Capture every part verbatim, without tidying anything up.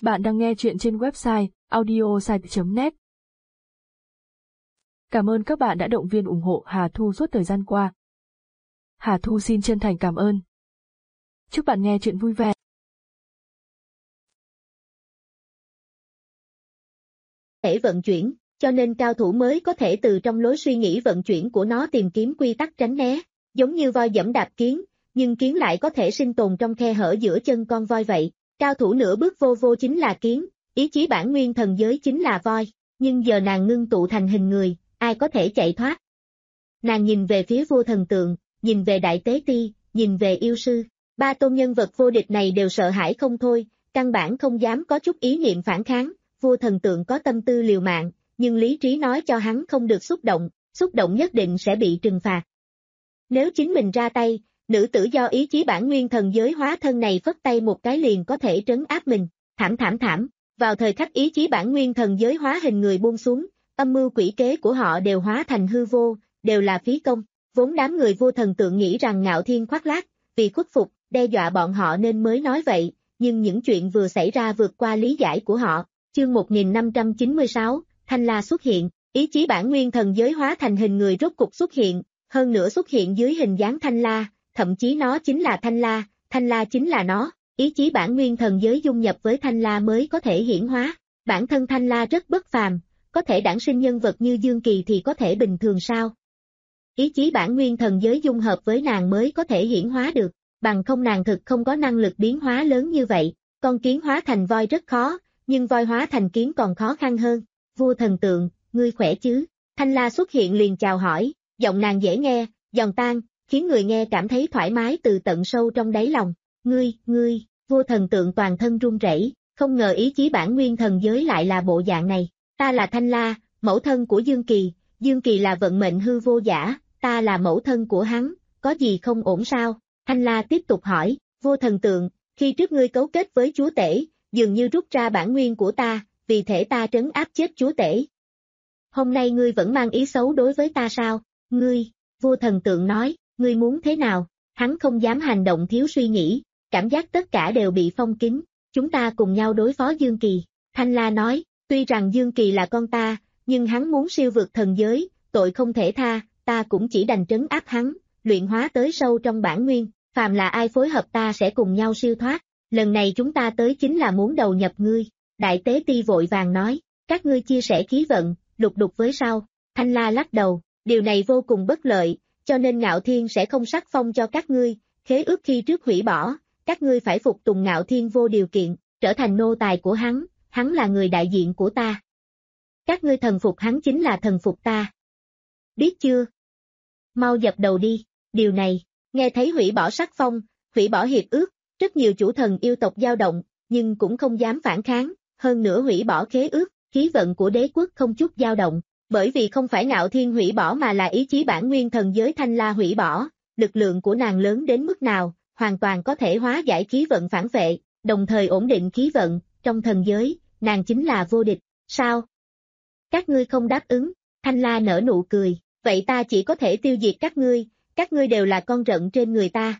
Bạn đang nghe chuyện trên website audiosite chấm net. Cảm ơn các bạn đã động viên ủng hộ Hà Thu suốt thời gian qua. Hà Thu xin chân thành cảm ơn. Chúc bạn nghe chuyện vui vẻ. Thể vận chuyển, cho nên cao thủ mới có thể từ trong lối suy nghĩ vận chuyển của nó tìm kiếm quy tắc tránh né, giống như voi dẫm đạp kiến, nhưng kiến lại có thể sinh tồn trong khe hở giữa chân con voi vậy. Cao thủ nửa bước vô vô chính là kiến, ý chí bản nguyên thần giới chính là voi, nhưng giờ nàng ngưng tụ thành hình người, ai có thể chạy thoát. Nàng nhìn về phía vua thần tượng, nhìn về đại tế ti, nhìn về yêu sư, ba tôn nhân vật vô địch này đều sợ hãi không thôi, căn bản không dám có chút ý niệm phản kháng. Vua thần tượng có tâm tư liều mạng, nhưng lý trí nói cho hắn không được xúc động, xúc động nhất định sẽ bị trừng phạt. Nếu chính mình ra tay, nữ tử do ý chí bản nguyên thần giới hóa thân này phất tay một cái liền có thể trấn áp mình, thảm thảm thảm, vào thời khắc ý chí bản nguyên thần giới hóa hình người buông xuống, âm mưu quỷ kế của họ đều hóa thành hư vô, đều là phí công, vốn đám người vua thần tượng nghĩ rằng Ngạo Thiên khoác lác, vì khuất phục, đe dọa bọn họ nên mới nói vậy, nhưng những chuyện vừa xảy ra vượt qua lý giải của họ. Chương một nghìn năm trăm chín mươi sáu, Thanh La xuất hiện, ý chí bản nguyên thần giới hóa thành hình người rốt cục xuất hiện, hơn nữa xuất hiện dưới hình dáng Thanh La, thậm chí nó chính là Thanh La, Thanh La chính là nó, ý chí bản nguyên thần giới dung nhập với Thanh La mới có thể hiển hóa, bản thân Thanh La rất bất phàm, có thể đản sinh nhân vật như Dương Kỳ thì có thể bình thường sao? Ý chí bản nguyên thần giới dung hợp với nàng mới có thể hiển hóa được, bằng không nàng thực không có năng lực biến hóa lớn như vậy, con kiến hóa thành voi rất khó. Nhưng voi hóa thành kiến còn khó khăn hơn. Vua thần tượng, ngươi khỏe chứ? Thanh La xuất hiện liền chào hỏi, giọng nàng dễ nghe, giòn tan, khiến người nghe cảm thấy thoải mái từ tận sâu trong đáy lòng. Ngươi, ngươi, vua thần tượng toàn thân run rẩy, không ngờ ý chí bản nguyên thần giới lại là bộ dạng này. Ta là Thanh La, mẫu thân của Dương Kỳ, Dương Kỳ là vận mệnh hư vô giả, ta là mẫu thân của hắn, có gì không ổn sao? Thanh La tiếp tục hỏi, vua thần tượng, khi trước ngươi cấu kết với chúa tể, dường như rút ra bản nguyên của ta, vì thể ta trấn áp chết chúa tể. Hôm nay ngươi vẫn mang ý xấu đối với ta sao? Ngươi, vua thần tượng nói, ngươi muốn thế nào? Hắn không dám hành động thiếu suy nghĩ, cảm giác tất cả đều bị phong kín, chúng ta cùng nhau đối phó Dương Kỳ. Thanh La nói, tuy rằng Dương Kỳ là con ta, nhưng hắn muốn siêu vượt thần giới, tội không thể tha, ta cũng chỉ đành trấn áp hắn, luyện hóa tới sâu trong bản nguyên, phàm là ai phối hợp ta sẽ cùng nhau siêu thoát. Lần này chúng ta tới chính là muốn đầu nhập ngươi, đại tế ti vội vàng nói, các ngươi chia sẻ khí vận, lục đục với sao? Thanh La lắc đầu, điều này vô cùng bất lợi, cho nên Ngạo Thiên sẽ không sắc phong cho các ngươi, khế ước khi trước hủy bỏ, các ngươi phải phục tùng Ngạo Thiên vô điều kiện, trở thành nô tài của hắn, hắn là người đại diện của ta. Các ngươi thần phục hắn chính là thần phục ta. Biết chưa? Mau dập đầu đi, điều này, nghe thấy hủy bỏ sắc phong, hủy bỏ hiệp ước. Rất nhiều chủ thần yêu tộc dao động, nhưng cũng không dám phản kháng, hơn nữa hủy bỏ khế ước, khí vận của đế quốc không chút dao động, bởi vì không phải Ngạo Thiên hủy bỏ mà là ý chí bản nguyên thần giới Thanh La hủy bỏ, lực lượng của nàng lớn đến mức nào, hoàn toàn có thể hóa giải khí vận phản vệ, đồng thời ổn định khí vận, trong thần giới, nàng chính là vô địch, sao? Các ngươi không đáp ứng, Thanh La nở nụ cười, vậy ta chỉ có thể tiêu diệt các ngươi, các ngươi đều là con rận trên người ta.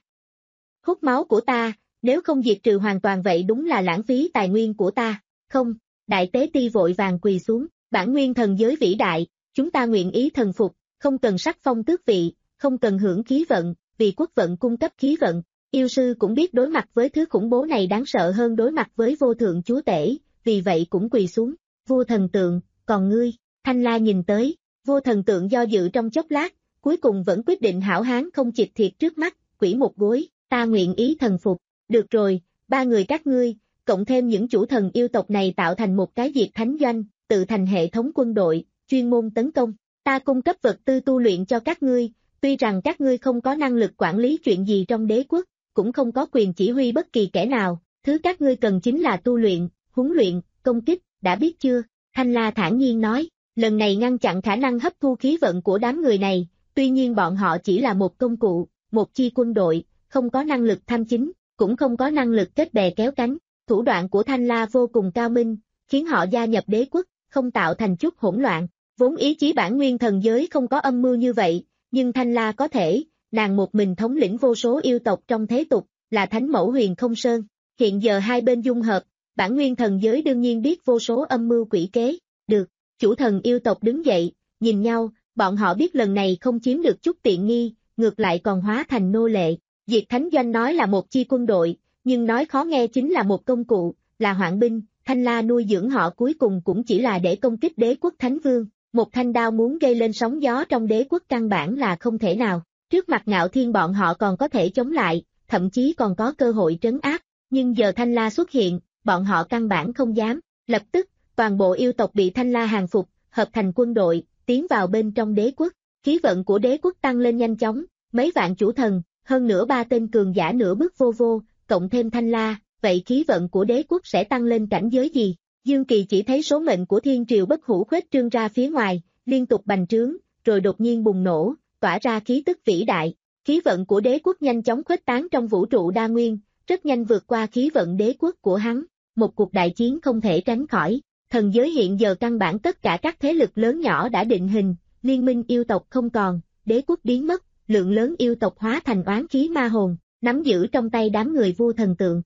Hút máu của ta, nếu không diệt trừ hoàn toàn vậy đúng là lãng phí tài nguyên của ta, không, đại tế ti vội vàng quỳ xuống, bản nguyên thần giới vĩ đại, chúng ta nguyện ý thần phục, không cần sắc phong tước vị, không cần hưởng khí vận, vì quốc vận cung cấp khí vận, yêu sư cũng biết đối mặt với thứ khủng bố này đáng sợ hơn đối mặt với vô thượng chúa tể, vì vậy cũng quỳ xuống, vua thần tượng, còn ngươi, Thanh La nhìn tới, vua thần tượng do dự trong chốc lát, cuối cùng vẫn quyết định hảo hán không chịt thiệt trước mắt, quỷ một gối, ta nguyện ý thần phục. Được rồi, ba người các ngươi, cộng thêm những chủ thần yêu tộc này tạo thành một cái diệt thánh doanh, tự thành hệ thống quân đội, chuyên môn tấn công. Ta cung cấp vật tư tu luyện cho các ngươi, tuy rằng các ngươi không có năng lực quản lý chuyện gì trong đế quốc, cũng không có quyền chỉ huy bất kỳ kẻ nào, thứ các ngươi cần chính là tu luyện, huấn luyện, công kích, đã biết chưa? Thanh La thản nhiên nói, lần này ngăn chặn khả năng hấp thu khí vận của đám người này, tuy nhiên bọn họ chỉ là một công cụ, một chi quân đội, không có năng lực tham chính. Cũng không có năng lực kết bè kéo cánh, thủ đoạn của Thanh La vô cùng cao minh, khiến họ gia nhập đế quốc, không tạo thành chút hỗn loạn, vốn ý chí bản nguyên thần giới không có âm mưu như vậy, nhưng Thanh La có thể, nàng một mình thống lĩnh vô số yêu tộc trong thế tục, là thánh mẫu Huyền Không Sơn, hiện giờ hai bên dung hợp, Bản nguyên thần giới đương nhiên biết vô số âm mưu quỷ kế, được, chủ thần yêu tộc đứng dậy, nhìn nhau, bọn họ biết lần này không chiếm được chút tiện nghi, ngược lại còn hóa thành nô lệ. Diệt Thánh Doanh nói là một chi quân đội, nhưng nói khó nghe chính là một công cụ, là hoạn binh, Thanh La nuôi dưỡng họ cuối cùng cũng chỉ là để công kích đế quốc Thánh Vương, một thanh đao muốn gây lên sóng gió trong đế quốc căn bản là không thể nào, trước mặt Ngạo Thiên bọn họ còn có thể chống lại, thậm chí còn có cơ hội trấn áp, nhưng giờ Thanh La xuất hiện, bọn họ căn bản không dám, lập tức, toàn bộ yêu tộc bị Thanh La hàng phục, hợp thành quân đội, tiến vào bên trong đế quốc, khí vận của đế quốc tăng lên nhanh chóng, mấy vạn chủ thần, hơn nữa ba tên cường giả nửa bước vô vô, cộng thêm Thanh La, vậy khí vận của đế quốc sẽ tăng lên cảnh giới gì? Dương Kỳ chỉ thấy số mệnh của thiên triều bất hủ khuếch trương ra phía ngoài, liên tục bành trướng, rồi đột nhiên bùng nổ, tỏa ra khí tức vĩ đại. Khí vận của đế quốc nhanh chóng khuếch tán trong vũ trụ đa nguyên, rất nhanh vượt qua khí vận đế quốc của hắn. Một cuộc đại chiến không thể tránh khỏi. Thần giới hiện giờ căn bản tất cả các thế lực lớn nhỏ đã định hình, liên minh yêu tộc không còn, đế quốc biến mất, lượng lớn yêu tộc hóa thành oán khí ma hồn, nắm giữ trong tay đám người vua thần tượng.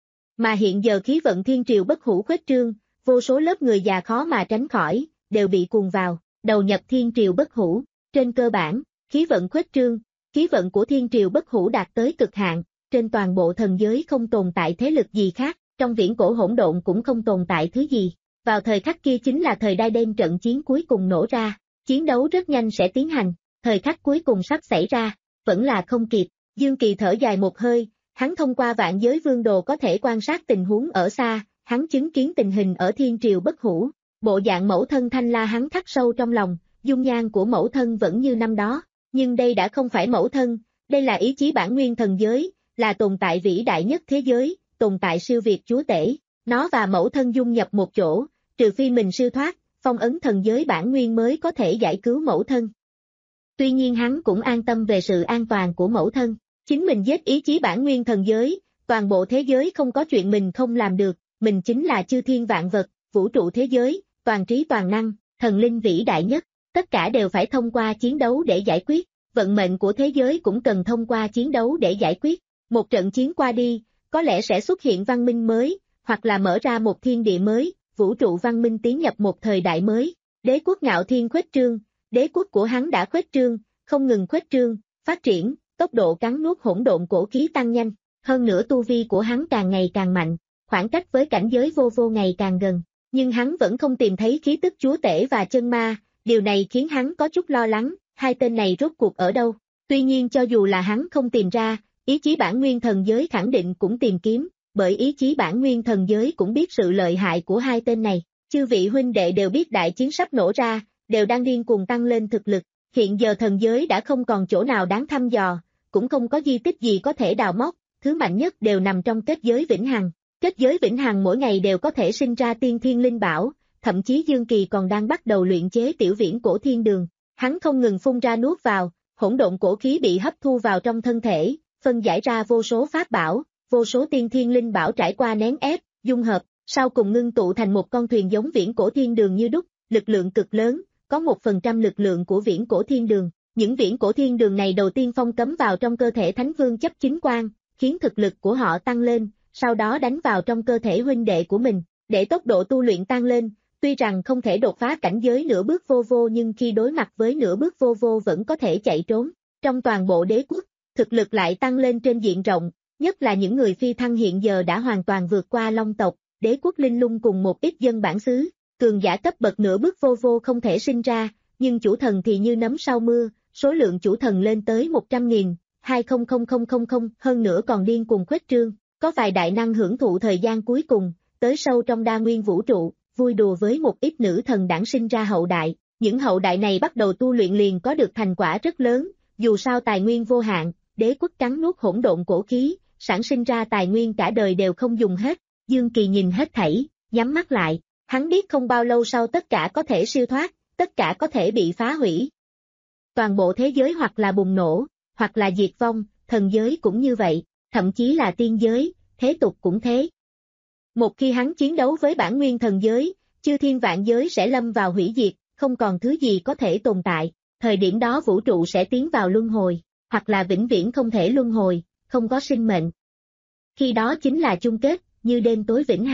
Mà hiện giờ khí vận thiên triều bất hủ khuếch trương, vô số lớp người già khó mà tránh khỏi, đều bị cuồng vào, đầu nhập thiên triều bất hủ. Trên cơ bản, khí vận khuếch trương, khí vận của thiên triều bất hủ đạt tới cực hạn, trên toàn bộ thần giới không tồn tại thế lực gì khác, trong viễn cổ hỗn độn cũng không tồn tại thứ gì. Vào thời khắc kia chính là thời đai đêm trận chiến cuối cùng nổ ra, chiến đấu rất nhanh sẽ tiến hành, thời khắc cuối cùng sắp xảy ra, vẫn là không kịp. Dương Kỳ thở dài một hơi, hắn thông qua vạn giới vương đồ có thể quan sát tình huống ở xa, hắn chứng kiến tình hình ở thiên triều bất hủ, bộ dạng mẫu thân Thanh La hắn khắc sâu trong lòng, dung nhan của mẫu thân vẫn như năm đó, nhưng đây đã không phải mẫu thân, đây là ý chí bản nguyên thần giới, là tồn tại vĩ đại nhất thế giới, tồn tại siêu việt chúa tể, nó và mẫu thân dung nhập một chỗ, trừ phi mình siêu thoát, phong ấn thần giới bản nguyên mới có thể giải cứu mẫu thân. Tuy nhiên hắn cũng an tâm về sự an toàn của mẫu thân, chính mình giết ý chí bản nguyên thần giới, toàn bộ thế giới không có chuyện mình không làm được, mình chính là chư thiên vạn vật, vũ trụ thế giới, toàn trí toàn năng, thần linh vĩ đại nhất, tất cả đều phải thông qua chiến đấu để giải quyết, vận mệnh của thế giới cũng cần thông qua chiến đấu để giải quyết, một trận chiến qua đi, có lẽ sẽ xuất hiện văn minh mới, hoặc là mở ra một thiên địa mới, vũ trụ văn minh tiến nhập một thời đại mới, đế quốc Ngạo Thiên khuếch trương, đế quốc của hắn đã khuếch trương, không ngừng khuếch trương, phát triển, tốc độ cắn nuốt hỗn độn cổ khí tăng nhanh, hơn nữa tu vi của hắn càng ngày càng mạnh, khoảng cách với cảnh giới vô vô ngày càng gần, nhưng hắn vẫn không tìm thấy khí tức chúa tể và chân ma, điều này khiến hắn có chút lo lắng, hai tên này rốt cuộc ở đâu, tuy nhiên cho dù là hắn không tìm ra, ý chí bản nguyên thần giới khẳng định cũng tìm kiếm, bởi ý chí bản nguyên thần giới cũng biết sự lợi hại của hai tên này, chư vị huynh đệ đều biết đại chiến sắp nổ ra, đều đang điên cuồng tăng lên thực lực, hiện giờ thần giới đã không còn chỗ nào đáng thăm dò, cũng không có di tích gì có thể đào móc, thứ mạnh nhất đều nằm trong kết giới vĩnh hằng, kết giới vĩnh hằng mỗi ngày đều có thể sinh ra tiên thiên linh bảo, thậm chí Dương Kỳ còn đang bắt đầu luyện chế tiểu viễn cổ thiên đường, hắn không ngừng phun ra nuốt vào, hỗn độn cổ khí bị hấp thu vào trong thân thể, phân giải ra vô số pháp bảo, vô số tiên thiên linh bảo trải qua nén ép, dung hợp, sau cùng ngưng tụ thành một con thuyền giống viễn cổ thiên đường như đúc, lực lượng cực lớn, có một phần trăm lực lượng của viễn cổ thiên đường. Những viễn cổ thiên đường này đầu tiên phong cấm vào trong cơ thể Thánh Vương chấp chính quan, khiến thực lực của họ tăng lên, sau đó đánh vào trong cơ thể huynh đệ của mình, để tốc độ tu luyện tăng lên, tuy rằng không thể đột phá cảnh giới nửa bước vô vô nhưng khi đối mặt với nửa bước vô vô vẫn có thể chạy trốn. Trong toàn bộ đế quốc, thực lực lại tăng lên trên diện rộng, nhất là những người phi thăng hiện giờ đã hoàn toàn vượt qua Long tộc, đế quốc Linh Lung cùng một ít dân bản xứ, cường giả cấp bậc nửa bước vô vô không thể sinh ra, nhưng chủ thần thì như nấm sau mưa. Số lượng chủ thần lên tới một trăm nghìn, hai mươi nghìn, hơn nữa còn điên cuồng khuếch trương, có vài đại năng hưởng thụ thời gian cuối cùng, tới sâu trong đa nguyên vũ trụ, vui đùa với một ít nữ thần đản sinh ra hậu đại, những hậu đại này bắt đầu tu luyện liền có được thành quả rất lớn, dù sao tài nguyên vô hạn, đế quốc cắn nuốt hỗn độn cổ khí, sản sinh ra tài nguyên cả đời đều không dùng hết, Dương Kỳ nhìn hết thảy, nhắm mắt lại, hắn biết không bao lâu sau tất cả có thể siêu thoát, tất cả có thể bị phá hủy. Toàn bộ thế giới hoặc là bùng nổ, hoặc là diệt vong, thần giới cũng như vậy, thậm chí là tiên giới, thế tục cũng thế. Một khi hắn chiến đấu với bản nguyên thần giới, chư thiên vạn giới sẽ lâm vào hủy diệt, không còn thứ gì có thể tồn tại, thời điểm đó vũ trụ sẽ tiến vào luân hồi, hoặc là vĩnh viễn không thể luân hồi, không có sinh mệnh. Khi đó chính là chung kết, như đêm tối vĩnh hằng.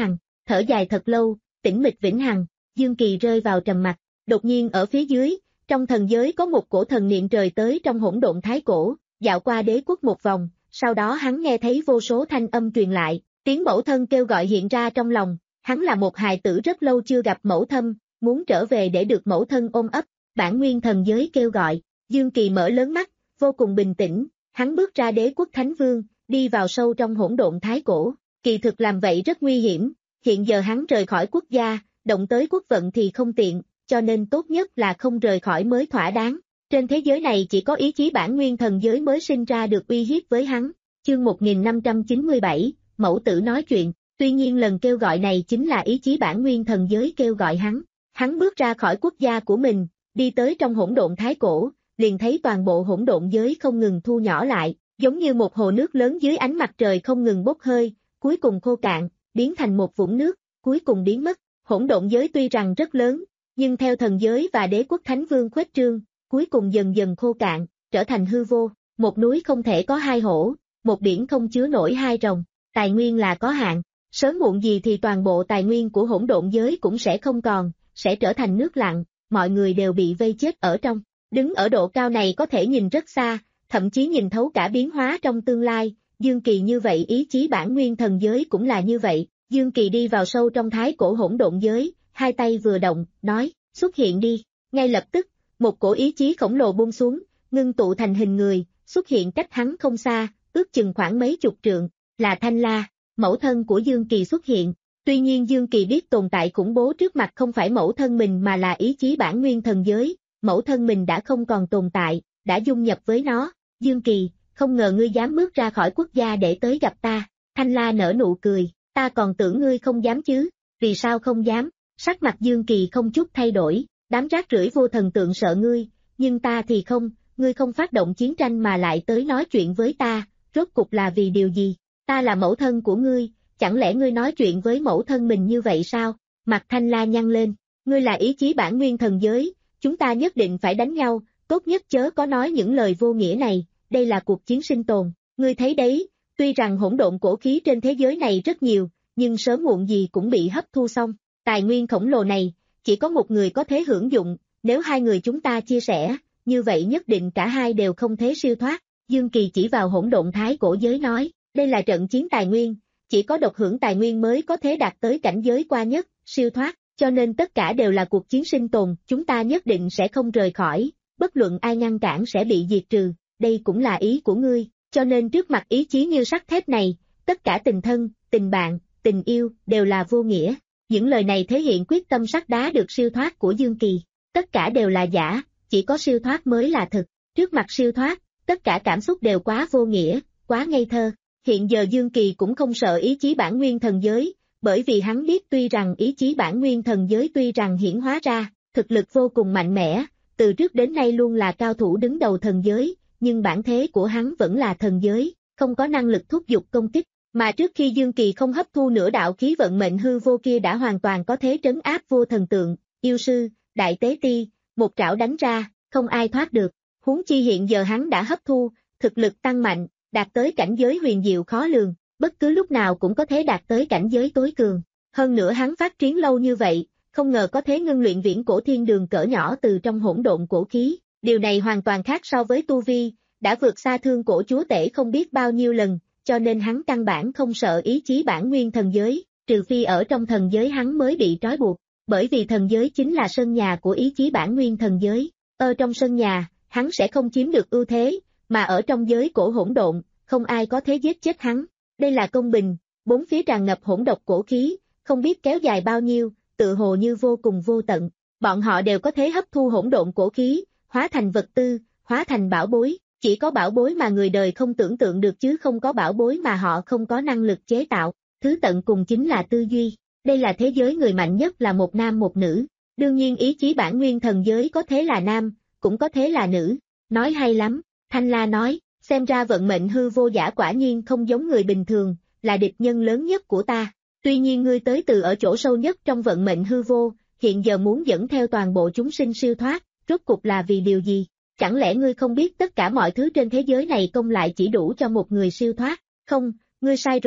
thở dài thật lâu, tĩnh mịch vĩnh hằng, Dương Kỳ rơi vào trầm mặc, đột nhiên ở phía dưới, trong thần giới có một cổ thần niệm trời tới trong hỗn độn thái cổ, dạo qua đế quốc một vòng, sau đó hắn nghe thấy vô số thanh âm truyền lại, tiếng mẫu thân kêu gọi hiện ra trong lòng, hắn là một hài tử rất lâu chưa gặp mẫu thân, muốn trở về để được mẫu thân ôm ấp, bản nguyên thần giới kêu gọi, Dương Kỳ mở lớn mắt, vô cùng bình tĩnh, hắn bước ra đế quốc thánh vương, đi vào sâu trong hỗn độn thái cổ, kỳ thực làm vậy rất nguy hiểm, hiện giờ hắn rời khỏi quốc gia, động tới quốc vận thì không tiện, cho nên tốt nhất là không rời khỏi mới thỏa đáng. Trên thế giới này chỉ có ý chí bản nguyên thần giới mới sinh ra được uy hiếp với hắn. Chương một nghìn năm trăm chín mươi bảy, mẫu tử nói chuyện, tuy nhiên lần kêu gọi này chính là ý chí bản nguyên thần giới kêu gọi hắn. Hắn bước ra khỏi quốc gia của mình, đi tới trong hỗn độn thái cổ, liền thấy toàn bộ hỗn độn giới không ngừng thu nhỏ lại, giống như một hồ nước lớn dưới ánh mặt trời không ngừng bốc hơi, cuối cùng khô cạn, biến thành một vũng nước, cuối cùng biến mất. Hỗn độn giới tuy rằng rất lớn, nhưng theo thần giới và đế quốc thánh vương khuếch trương, cuối cùng dần dần khô cạn, trở thành hư vô, một núi không thể có hai hổ, một biển không chứa nổi hai rồng, tài nguyên là có hạn, sớm muộn gì thì toàn bộ tài nguyên của hỗn độn giới cũng sẽ không còn, sẽ trở thành nước lặng, mọi người đều bị vây chết ở trong. Đứng ở độ cao này có thể nhìn rất xa, thậm chí nhìn thấu cả biến hóa trong tương lai, Dương Kỳ như vậy ý chí bản nguyên thần giới cũng là như vậy, Dương Kỳ đi vào sâu trong thái cổ hỗn độn giới, hai tay vừa động, nói, xuất hiện đi, ngay lập tức, một cổ ý chí khổng lồ buông xuống, ngưng tụ thành hình người, xuất hiện cách hắn không xa, ước chừng khoảng mấy chục trượng, là Thanh La, mẫu thân của Dương Kỳ xuất hiện. Tuy nhiên Dương Kỳ biết tồn tại khủng bố trước mặt không phải mẫu thân mình mà là ý chí bản nguyên thần giới, mẫu thân mình đã không còn tồn tại, đã dung nhập với nó. Dương Kỳ, không ngờ ngươi dám bước ra khỏi quốc gia để tới gặp ta. Thanh La nở nụ cười, ta còn tưởng ngươi không dám chứ, vì sao không dám? Sắc mặt Dương Kỳ không chút thay đổi, đám rác rưởi vô thần tượng sợ ngươi, nhưng ta thì không, ngươi không phát động chiến tranh mà lại tới nói chuyện với ta, rốt cục là vì điều gì? Ta là mẫu thân của ngươi, chẳng lẽ ngươi nói chuyện với mẫu thân mình như vậy sao? Mặt Thanh La nhăn lên, ngươi là ý chí bản nguyên thần giới, chúng ta nhất định phải đánh nhau, tốt nhất chớ có nói những lời vô nghĩa này, đây là cuộc chiến sinh tồn, ngươi thấy đấy, tuy rằng hỗn độn cổ khí trên thế giới này rất nhiều, nhưng sớm muộn gì cũng bị hấp thu xong, tài nguyên khổng lồ này, chỉ có một người có thể hưởng dụng, nếu hai người chúng ta chia sẻ, như vậy nhất định cả hai đều không thể siêu thoát. Dương Kỳ chỉ vào hỗn độn thái cổ giới nói, đây là trận chiến tài nguyên, chỉ có độc hưởng tài nguyên mới có thể đạt tới cảnh giới qua nhất, siêu thoát, cho nên tất cả đều là cuộc chiến sinh tồn, chúng ta nhất định sẽ không rời khỏi, bất luận ai ngăn cản sẽ bị diệt trừ, đây cũng là ý của ngươi, cho nên trước mặt ý chí như sắt thép này, tất cả tình thân, tình bạn, tình yêu, đều là vô nghĩa. Những lời này thể hiện quyết tâm sắt đá được siêu thoát của Dương Kỳ, tất cả đều là giả, chỉ có siêu thoát mới là thực, trước mặt siêu thoát, tất cả cảm xúc đều quá vô nghĩa, quá ngây thơ. Hiện giờ Dương Kỳ cũng không sợ ý chí bản nguyên thần giới, bởi vì hắn biết tuy rằng ý chí bản nguyên thần giới tuy rằng hiển hóa ra, thực lực vô cùng mạnh mẽ, từ trước đến nay luôn là cao thủ đứng đầu thần giới, nhưng bản thế của hắn vẫn là thần giới, không có năng lực thúc giục công kích, mà trước khi Dương Kỳ không hấp thu nửa đạo khí vận mệnh hư vô kia đã hoàn toàn có thế trấn áp vô thần tượng, yêu sư, đại tế ti, một trảo đánh ra, không ai thoát được, huống chi hiện giờ hắn đã hấp thu, thực lực tăng mạnh, đạt tới cảnh giới huyền diệu khó lường, bất cứ lúc nào cũng có thể đạt tới cảnh giới tối cường. Hơn nữa hắn phát triển lâu như vậy, không ngờ có thể ngưng luyện viễn cổ thiên đường cỡ nhỏ từ trong hỗn độn cổ khí, điều này hoàn toàn khác so với tu vi, đã vượt xa thương cổ chúa tể không biết bao nhiêu lần, cho nên hắn căn bản không sợ ý chí bản nguyên thần giới, trừ phi ở trong thần giới hắn mới bị trói buộc, bởi vì thần giới chính là sân nhà của ý chí bản nguyên thần giới, ở trong sân nhà, hắn sẽ không chiếm được ưu thế, mà ở trong giới cổ hỗn độn, không ai có thể giết chết hắn. Đây là công bình, bốn phía tràn ngập hỗn độc cổ khí, không biết kéo dài bao nhiêu, tự hồ như vô cùng vô tận. Bọn họ đều có thể hấp thu hỗn độn cổ khí, hóa thành vật tư, hóa thành bảo bối, chỉ có bảo bối mà người đời không tưởng tượng được chứ không có bảo bối mà họ không có năng lực chế tạo. Thứ tận cùng chính là tư duy. Đây là thế giới người mạnh nhất là một nam một nữ. Đương nhiên ý chí bản nguyên thần giới có thế là nam, cũng có thế là nữ. Nói hay lắm, Thanh La nói. Xem ra vận mệnh hư vô giả quả nhiên không giống người bình thường, là địch nhân lớn nhất của ta. Tuy nhiên ngươi tới từ ở chỗ sâu nhất trong vận mệnh hư vô, hiện giờ muốn dẫn theo toàn bộ chúng sinh siêu thoát, rốt cục là vì điều gì? Chẳng lẽ ngươi không biết tất cả mọi thứ trên thế giới này công lại chỉ đủ cho một người siêu thoát? Không, ngươi sai rồi,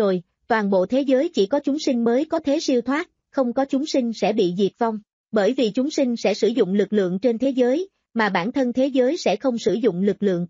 toàn bộ thế giới chỉ có chúng sinh mới có thể siêu thoát, không có chúng sinh sẽ bị diệt vong, bởi vì chúng sinh sẽ sử dụng lực lượng trên thế giới, mà bản thân thế giới sẽ không sử dụng lực lượng.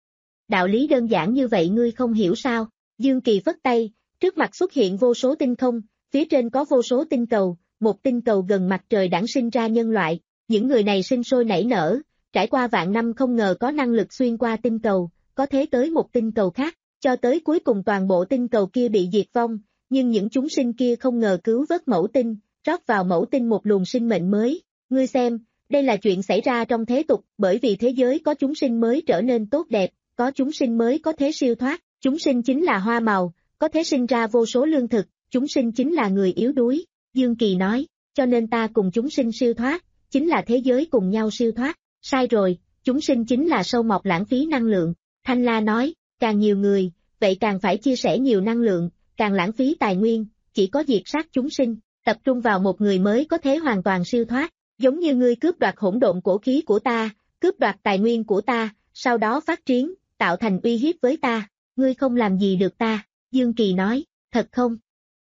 Đạo lý đơn giản như vậy ngươi không hiểu sao? Dương Kỳ phất tay, trước mặt xuất hiện vô số tinh không, phía trên có vô số tinh cầu, một tinh cầu gần mặt trời đản sinh ra nhân loại, những người này sinh sôi nảy nở, trải qua vạn năm không ngờ có năng lực xuyên qua tinh cầu, có thế tới một tinh cầu khác, cho tới cuối cùng toàn bộ tinh cầu kia bị diệt vong, nhưng những chúng sinh kia không ngờ cứu vớt mẫu tinh, rót vào mẫu tinh một luồng sinh mệnh mới. Ngươi xem, đây là chuyện xảy ra trong thế tục, bởi vì thế giới có chúng sinh mới trở nên tốt đẹp, có chúng sinh mới có thế siêu thoát, chúng sinh chính là hoa màu, có thế sinh ra vô số lương thực, chúng sinh chính là người yếu đuối. Dương Kỳ nói, cho nên ta cùng chúng sinh siêu thoát, chính là thế giới cùng nhau siêu thoát. Sai rồi, chúng sinh chính là sâu mọt lãng phí năng lượng. Thanh La nói, càng nhiều người, vậy càng phải chia sẻ nhiều năng lượng, càng lãng phí tài nguyên, chỉ có diệt sát chúng sinh, tập trung vào một người mới có thể hoàn toàn siêu thoát, giống như ngươi cướp đoạt hỗn độn cổ khí của ta, cướp đoạt tài nguyên của ta, sau đó phát triển, tạo thành uy hiếp với ta, ngươi không làm gì được ta. Dương Kỳ nói, thật không?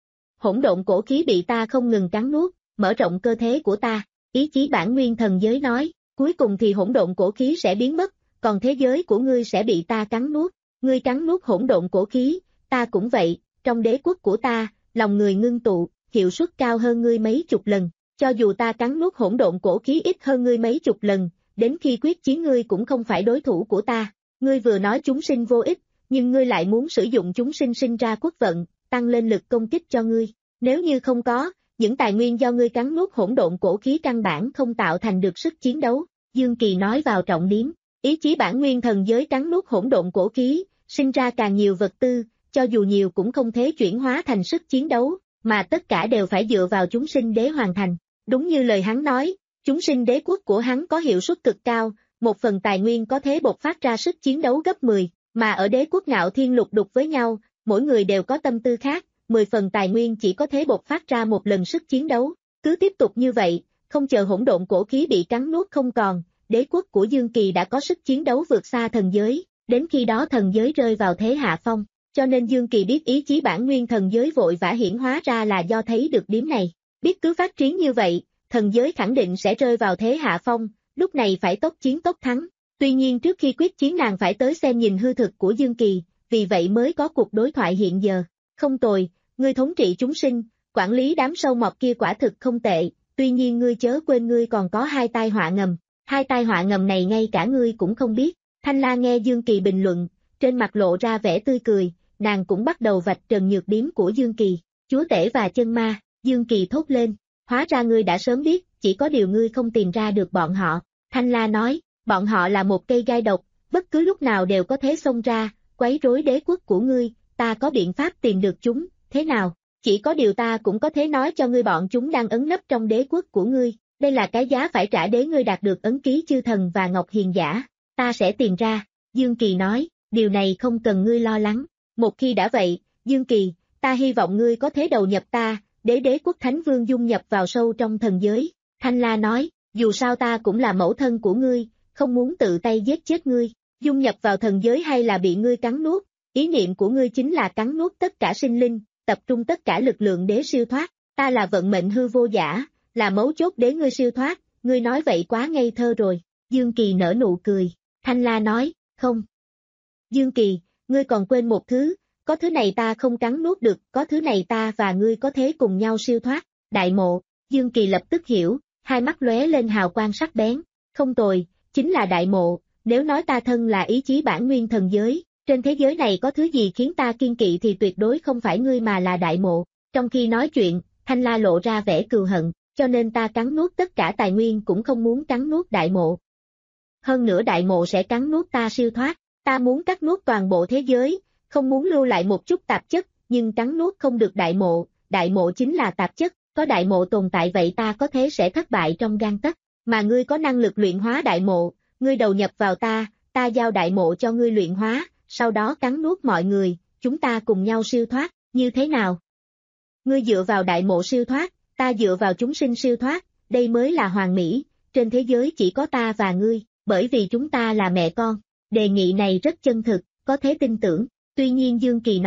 Hỗn độn cổ khí bị ta không ngừng cắn nuốt, mở rộng cơ thể của ta, ý chí bản nguyên thần giới nói, cuối cùng thì hỗn độn cổ khí sẽ biến mất, còn thế giới của ngươi sẽ bị ta cắn nuốt, ngươi cắn nuốt hỗn độn cổ khí, ta cũng vậy, trong đế quốc của ta, lòng người ngưng tụ, hiệu suất cao hơn ngươi mấy chục lần, cho dù ta cắn nuốt hỗn độn cổ khí ít hơn ngươi mấy chục lần, đến khi quyết chiến ngươi cũng không phải đối thủ của ta, ngươi vừa nói chúng sinh vô ích, nhưng ngươi lại muốn sử dụng chúng sinh sinh ra quốc vận, tăng lên lực công kích cho ngươi, nếu như không có, những tài nguyên do ngươi cắn nuốt hỗn độn cổ khí căn bản không tạo thành được sức chiến đấu. Dương Kỳ nói vào trọng điểm, ý chí bản nguyên thần giới cắn nuốt hỗn độn cổ khí, sinh ra càng nhiều vật tư, cho dù nhiều cũng không thể chuyển hóa thành sức chiến đấu, mà tất cả đều phải dựa vào chúng sinh đế hoàn thành. Đúng như lời hắn nói, chúng sinh đế quốc của hắn có hiệu suất cực cao, một phần tài nguyên có thể bộc phát ra sức chiến đấu gấp mười, mà ở đế quốc Ngạo Thiên lục đục với nhau, mỗi người đều có tâm tư khác, mười phần tài nguyên chỉ có thể bộc phát ra một lần sức chiến đấu. Cứ tiếp tục như vậy, không chờ hỗn độn cổ khí bị cắn nuốt không còn, đế quốc của Dương Kỳ đã có sức chiến đấu vượt xa thần giới, đến khi đó thần giới rơi vào thế hạ phong, cho nên Dương Kỳ biết ý chí bản nguyên thần giới vội vã hiển hóa ra là do thấy được điểm này, biết cứ phát triển như vậy, thần giới khẳng định sẽ rơi vào thế hạ phong, lúc này phải tốc chiến tốc thắng. Tuy nhiên trước khi quyết chiến nàng phải tới xem nhìn hư thực của Dương Kỳ, vì vậy mới có cuộc đối thoại hiện giờ. Không tồi, ngươi thống trị chúng sinh, quản lý đám sâu mọt kia quả thực không tệ, tuy nhiên ngươi chớ quên ngươi còn có hai tai họa ngầm, hai tai họa ngầm này ngay cả ngươi cũng không biết. Thanh La nghe Dương Kỳ bình luận, trên mặt lộ ra vẻ tươi cười, nàng cũng bắt đầu vạch trần nhược điểm của Dương Kỳ, chúa tể và chân ma. Dương Kỳ thốt lên, hóa ra ngươi đã sớm biết, chỉ có điều ngươi không tìm ra được bọn họ. Thanh La nói, bọn họ là một cây gai độc, bất cứ lúc nào đều có thể xông ra, quấy rối đế quốc của ngươi, ta có biện pháp tìm được chúng, thế nào? Chỉ có điều ta cũng có thể nói cho ngươi bọn chúng đang ẩn nấp trong đế quốc của ngươi, đây là cái giá phải trả để ngươi đạt được ấn ký chư thần và ngọc hiền giả, ta sẽ tìm ra. Dương Kỳ nói, điều này không cần ngươi lo lắng, một khi đã vậy, Dương Kỳ, ta hy vọng ngươi có thể đầu nhập ta, để đế quốc thánh vương dung nhập vào sâu trong thần giới. Thanh La nói, dù sao ta cũng là mẫu thân của ngươi, không muốn tự tay giết chết ngươi, dung nhập vào thần giới hay là bị ngươi cắn nuốt, ý niệm của ngươi chính là cắn nuốt tất cả sinh linh, tập trung tất cả lực lượng để siêu thoát, ta là vận mệnh hư vô giả, là mấu chốt để ngươi siêu thoát, ngươi nói vậy quá ngây thơ rồi. Dương Kỳ nở nụ cười, Thanh La nói, không. Dương Kỳ, ngươi còn quên một thứ, có thứ này ta không cắn nuốt được, có thứ này ta và ngươi có thể cùng nhau siêu thoát, đại mộ. Dương Kỳ lập tức hiểu, hai mắt lóe lên hào quang sắc bén, không tồi, chính là đại mộ, nếu nói ta thân là ý chí bản nguyên thần giới, trên thế giới này có thứ gì khiến ta kiên kỵ thì tuyệt đối không phải ngươi mà là đại mộ. Trong khi nói chuyện, Thanh La lộ ra vẻ cừu hận, cho nên ta cắn nuốt tất cả tài nguyên cũng không muốn cắn nuốt đại mộ. Hơn nữa đại mộ sẽ cắn nuốt ta siêu thoát, ta muốn cắt nuốt toàn bộ thế giới, không muốn lưu lại một chút tạp chất, nhưng cắn nuốt không được đại mộ, đại mộ chính là tạp chất, có đại mộ tồn tại vậy ta có thể sẽ thất bại trong gang tấc, mà ngươi có năng lực luyện hóa đại mộ, ngươi đầu nhập vào ta, ta giao đại mộ cho ngươi luyện hóa, sau đó cắn nuốt mọi người, chúng ta cùng nhau siêu thoát, như thế nào? Ngươi dựa vào đại mộ siêu thoát, ta dựa vào chúng sinh siêu thoát, đây mới là hoàn mỹ, trên thế giới chỉ có ta và ngươi, bởi vì chúng ta là mẹ con. Đề nghị này rất chân thực, có thể tin tưởng, tuy nhiên Dương Kỳ nói,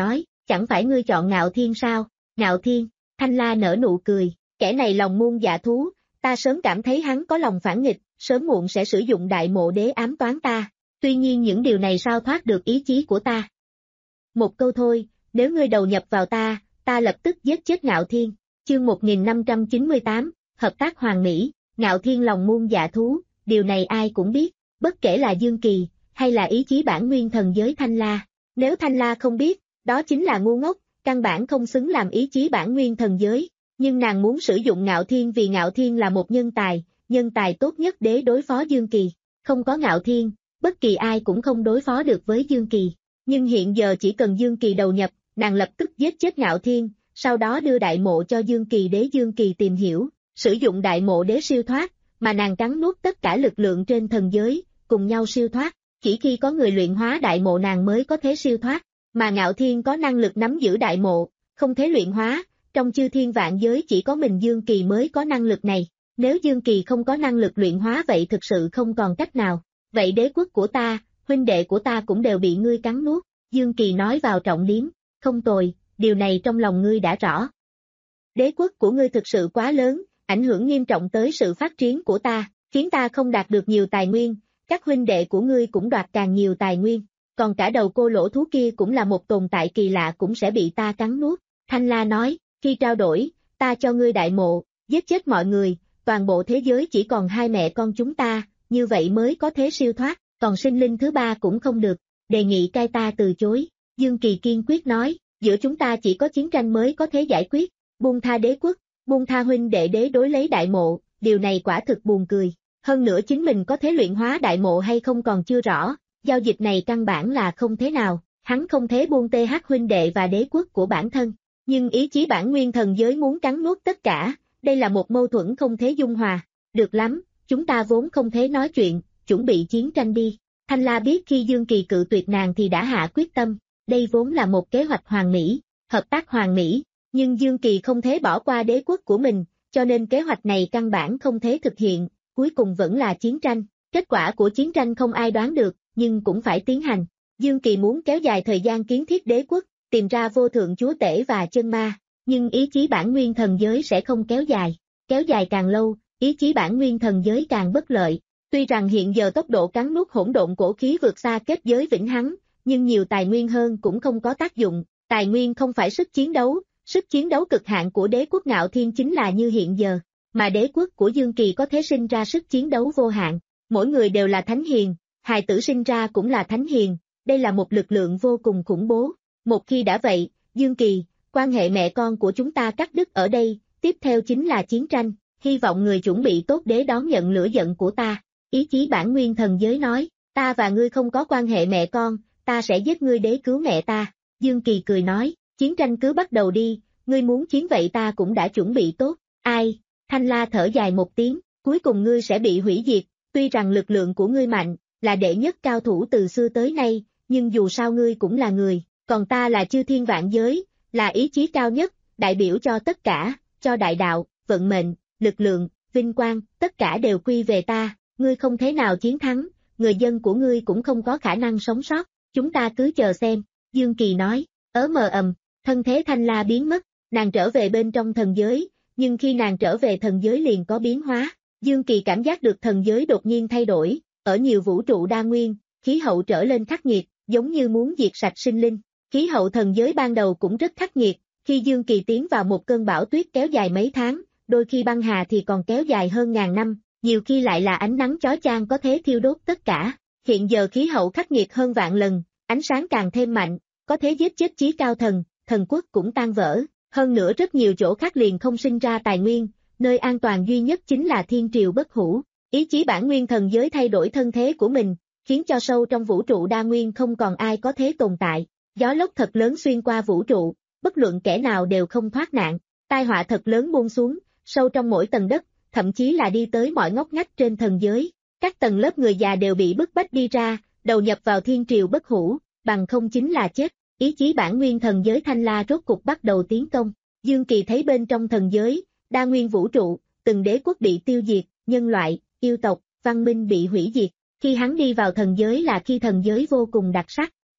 chẳng phải ngươi chọn Ngạo Thiên sao? Ngạo Thiên, Thanh La nở nụ cười, kẻ này lòng muôn dạ thú, ta sớm cảm thấy hắn có lòng phản nghịch, sớm muộn sẽ sử dụng đại mộ đế ám toán ta, tuy nhiên những điều này sao thoát được ý chí của ta. Một câu thôi, nếu ngươi đầu nhập vào ta, ta lập tức giết chết Ngạo Thiên. Chương một nghìn năm trăm chín mươi tám, Hợp tác Hoàng Mỹ, Ngạo Thiên lòng muôn dạ thú, điều này ai cũng biết, bất kể là Dương Kỳ, hay là ý chí bản nguyên thần giới Thanh La. Nếu Thanh La không biết, đó chính là ngu ngốc, căn bản không xứng làm ý chí bản nguyên thần giới, nhưng nàng muốn sử dụng Ngạo Thiên vì Ngạo Thiên là một nhân tài, nhân tài tốt nhất để đối phó Dương Kỳ. Không có Ngạo Thiên, bất kỳ ai cũng không đối phó được với Dương Kỳ. Nhưng hiện giờ chỉ cần Dương Kỳ đầu nhập, nàng lập tức giết chết Ngạo Thiên, sau đó đưa đại mộ cho Dương Kỳ đế. Dương Kỳ tìm hiểu, sử dụng đại mộ đế siêu thoát, mà nàng cắn nuốt tất cả lực lượng trên thần giới, cùng nhau siêu thoát. Chỉ khi có người luyện hóa đại mộ nàng mới có thể siêu thoát, mà Ngạo Thiên có năng lực nắm giữ đại mộ, không thể luyện hóa, trong chư thiên vạn giới chỉ có mình Dương Kỳ mới có năng lực này. Nếu Dương Kỳ không có năng lực luyện hóa vậy thực sự không còn cách nào. Vậy đế quốc của ta, huynh đệ của ta cũng đều bị ngươi cắn nuốt. Dương Kỳ nói vào trọng điểm, không tồi, điều này trong lòng ngươi đã rõ. Đế quốc của ngươi thực sự quá lớn, ảnh hưởng nghiêm trọng tới sự phát triển của ta, khiến ta không đạt được nhiều tài nguyên, các huynh đệ của ngươi cũng đoạt càng nhiều tài nguyên, còn cả đầu cô lỗ thú kia cũng là một tồn tại kỳ lạ cũng sẽ bị ta cắn nuốt. Thanh La nói, khi trao đổi, ta cho ngươi đại mộ, giết chết mọi người, toàn bộ thế giới chỉ còn hai mẹ con chúng ta, như vậy mới có thể siêu thoát, còn sinh linh thứ ba cũng không được, đề nghị cai ta từ chối. Dương Kỳ kiên quyết nói, giữa chúng ta chỉ có chiến tranh mới có thể giải quyết, buông tha đế quốc, buông tha huynh đệ đế đối lấy đại mộ, điều này quả thực buồn cười. Hơn nữa chính mình có thể luyện hóa đại mộ hay không còn chưa rõ, giao dịch này căn bản là không thế nào, hắn không thể buông th huynh đệ và đế quốc của bản thân, nhưng ý chí bản nguyên thần giới muốn cắn nuốt tất cả, đây là một mâu thuẫn không thể dung hòa. Được lắm, chúng ta vốn không thể nói chuyện, chuẩn bị chiến tranh đi. Thanh La biết khi Dương Kỳ cự tuyệt nàng thì đã hạ quyết tâm, đây vốn là một kế hoạch hoàn mỹ, hợp tác hoàn mỹ, nhưng Dương Kỳ không thể bỏ qua đế quốc của mình, cho nên kế hoạch này căn bản không thể thực hiện, cuối cùng vẫn là chiến tranh. Kết quả của chiến tranh không ai đoán được, nhưng cũng phải tiến hành. Dương Kỳ muốn kéo dài thời gian kiến thiết đế quốc, tìm ra vô thượng chúa tể và chân ma, nhưng ý chí bản nguyên thần giới sẽ không kéo dài. Kéo dài càng lâu, ý chí bản nguyên thần giới càng bất lợi. Tuy rằng hiện giờ tốc độ cắn nuốt hỗn độn cổ khí vượt xa kết giới vĩnh hằng, nhưng nhiều tài nguyên hơn cũng không có tác dụng. Tài nguyên không phải sức chiến đấu, sức chiến đấu cực hạn của đế quốc Ngạo Thiên chính là như hiện giờ, mà đế quốc của Dương Kỳ có thể sinh ra sức chiến đấu vô hạn. Mỗi người đều là thánh hiền, hài tử sinh ra cũng là thánh hiền, đây là một lực lượng vô cùng khủng bố. Một khi đã vậy, Dương Kỳ, quan hệ mẹ con của chúng ta cắt đứt ở đây, tiếp theo chính là chiến tranh, hy vọng người chuẩn bị tốt để đón nhận lửa giận của ta. Ý chí bản nguyên thần giới nói, ta và ngươi không có quan hệ mẹ con, ta sẽ giết ngươi để cứu mẹ ta. Dương Kỳ cười nói, chiến tranh cứ bắt đầu đi, ngươi muốn chiến vậy ta cũng đã chuẩn bị tốt. Ai? Thanh La thở dài một tiếng, cuối cùng ngươi sẽ bị hủy diệt, tuy rằng lực lượng của ngươi mạnh, là đệ nhất cao thủ từ xưa tới nay, nhưng dù sao ngươi cũng là người, còn ta là chư thiên vạn giới, là ý chí cao nhất, đại biểu cho tất cả, cho đại đạo, vận mệnh, lực lượng, vinh quang, tất cả đều quy về ta, ngươi không thể nào chiến thắng, người dân của ngươi cũng không có khả năng sống sót, chúng ta cứ chờ xem. Dương Kỳ nói, ớ mờ ầm, thân thế Thanh La biến mất, nàng trở về bên trong thần giới, nhưng khi nàng trở về thần giới liền có biến hóa. Dương Kỳ cảm giác được thần giới đột nhiên thay đổi, ở nhiều vũ trụ đa nguyên, khí hậu trở lên khắc nghiệt, giống như muốn diệt sạch sinh linh. Khí hậu thần giới ban đầu cũng rất khắc nghiệt, khi Dương Kỳ tiến vào một cơn bão tuyết kéo dài mấy tháng, đôi khi băng hà thì còn kéo dài hơn ngàn năm, nhiều khi lại là ánh nắng chói chang có thể thiêu đốt tất cả. Hiện giờ khí hậu khắc nghiệt hơn vạn lần, ánh sáng càng thêm mạnh, có thể giết chết chí cao thần, thần quốc cũng tan vỡ, hơn nữa rất nhiều chỗ khác liền không sinh ra tài nguyên, nơi an toàn duy nhất chính là thiên triều bất hủ. Ý chí bản nguyên thần giới thay đổi thân thế của mình, khiến cho sâu trong vũ trụ đa nguyên không còn ai có thể tồn tại. Gió lốc thật lớn xuyên qua vũ trụ, bất luận kẻ nào đều không thoát nạn. Tai họa thật lớn buông xuống, sâu trong mỗi tầng đất, thậm chí là đi tới mọi ngóc ngách trên thần giới. Các tầng lớp người già đều bị bức bách đi ra, đầu nhập vào thiên triều bất hủ, bằng không chính là chết. Ý chí bản nguyên thần giới Thanh La rốt cục bắt đầu tiến công. Dương Kỳ thấy bên trong thần giới, đa nguyên vũ trụ, từng đế quốc bị tiêu diệt, nhân loại, yêu tộc, văn minh bị hủy diệt. Khi hắn đi vào thần giới là khi thần giới vô cùng đặc sắc.